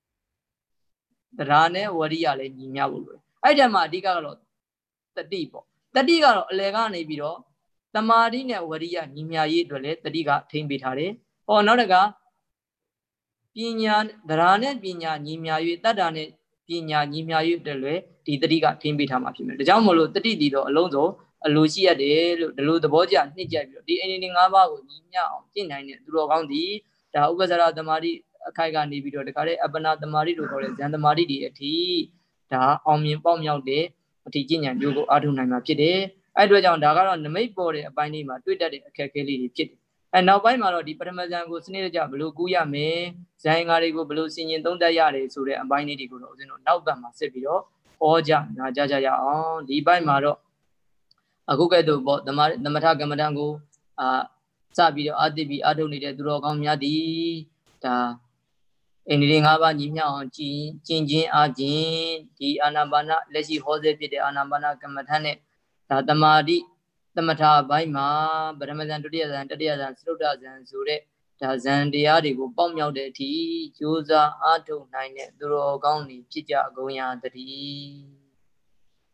ယလည်းညီမျှဖို့လိုတယ်အဲ့ဒီမှာအဓိကကတော့တတိပေါ့တတိကတော့အလယ်ကနေပြီးတော့တမာတိနဲ့ဝရိယညီမျှရေးအတွက်လည်းတတိကထိမ့်ပေးထားတယ်ဟောနောက်တကပညာတရားနဲ့ပညာညီမျှရေးတတ္တာနဲ့ပညာညီမျှရေးအတွက်လည်းဒီတတိကထိမ့်ပေးထားမှာဖြစ်မယ်ဒါကြောင့်မလို့တတိဒီတော့အလုံးစုံအလိုရှိရတယ်လို့ဒီလိုသဘောကျနှိမ့်ကြပြီးတော့ဒီအိန္ဒြေ5ပါးကိုညီမျှအောင်ကျင့်နိုင်တဲ့သူတော်ကောင်းဒီဒါဥပ္ပစရတမာတိအခိုက်ကနေပြီးတော့တခါလေအပ္ပနာတမာတိလို့ခေါ်တဲ့ဇန်တမာတိတွေအထိဒါအောင်မြင်ပေါက်မြောက်တဲ့အထိကျင့်ဉာဏ်မျိုးကိုအားထုတ်နိုင်မှာဖြစ်တယ်အဲ့အတွက်ကြောင့်ဒါကတော့နမိတ်ပေါ်တဲ့အပိုင်းလေးမှာတွေ့တတ်တဲ့အခက်အခဲလေးတွေဖြစ်တယ်အဲနောက်ပိုင်းမှာတော့ဒီပထမဇန်ကိုစနစ်တကျဘယ်လိုကူးရမယ်ဇန်ငါတွေကိုဘယ်လိုဆင်ញင်သုံးသပ်ရတယ်ဆိုတဲ့အပိုင်းလေးတွေကိုတော့ဦးဇင်းတို့နောက်ပတ်မှာဆက်ပြီးတော့ဟောကြနာကြကြရအောင်ဒီပိုင်းမှာတော့အခုကဲ့သို့ပေါ့သမထကမ္မဋ္ဌာန်းကိုစပြီးတော့အာတိပိအာထုတ်နေတဲ့သူတော်ကောင်းများသည်ဒါအိန္ဒြေ5ပါးညီမျှအောင်ကျင့်ခြင်းအားဖြင့်ဒီအာနာပါနလက်ရှိဟောဆဲဖြစ်တဲ့အာနာပါနကမ္မဋ္ဌာန်းနဲ့ဒါတမာတိသမထဘိုင်းမှာပထမဇန်ဒုတိယဇန်တတိယဇန်သုတ္တဇန်ဆိုတဲ့ဒါဇန်တရားတွေကိုပေါက်မြောက်တဲ့အထိကြိုးစားအားထုတ်နိုင်တဲ့သူတော်ကောင်းတွေဖြစ်ကြကုန်ရသတည်း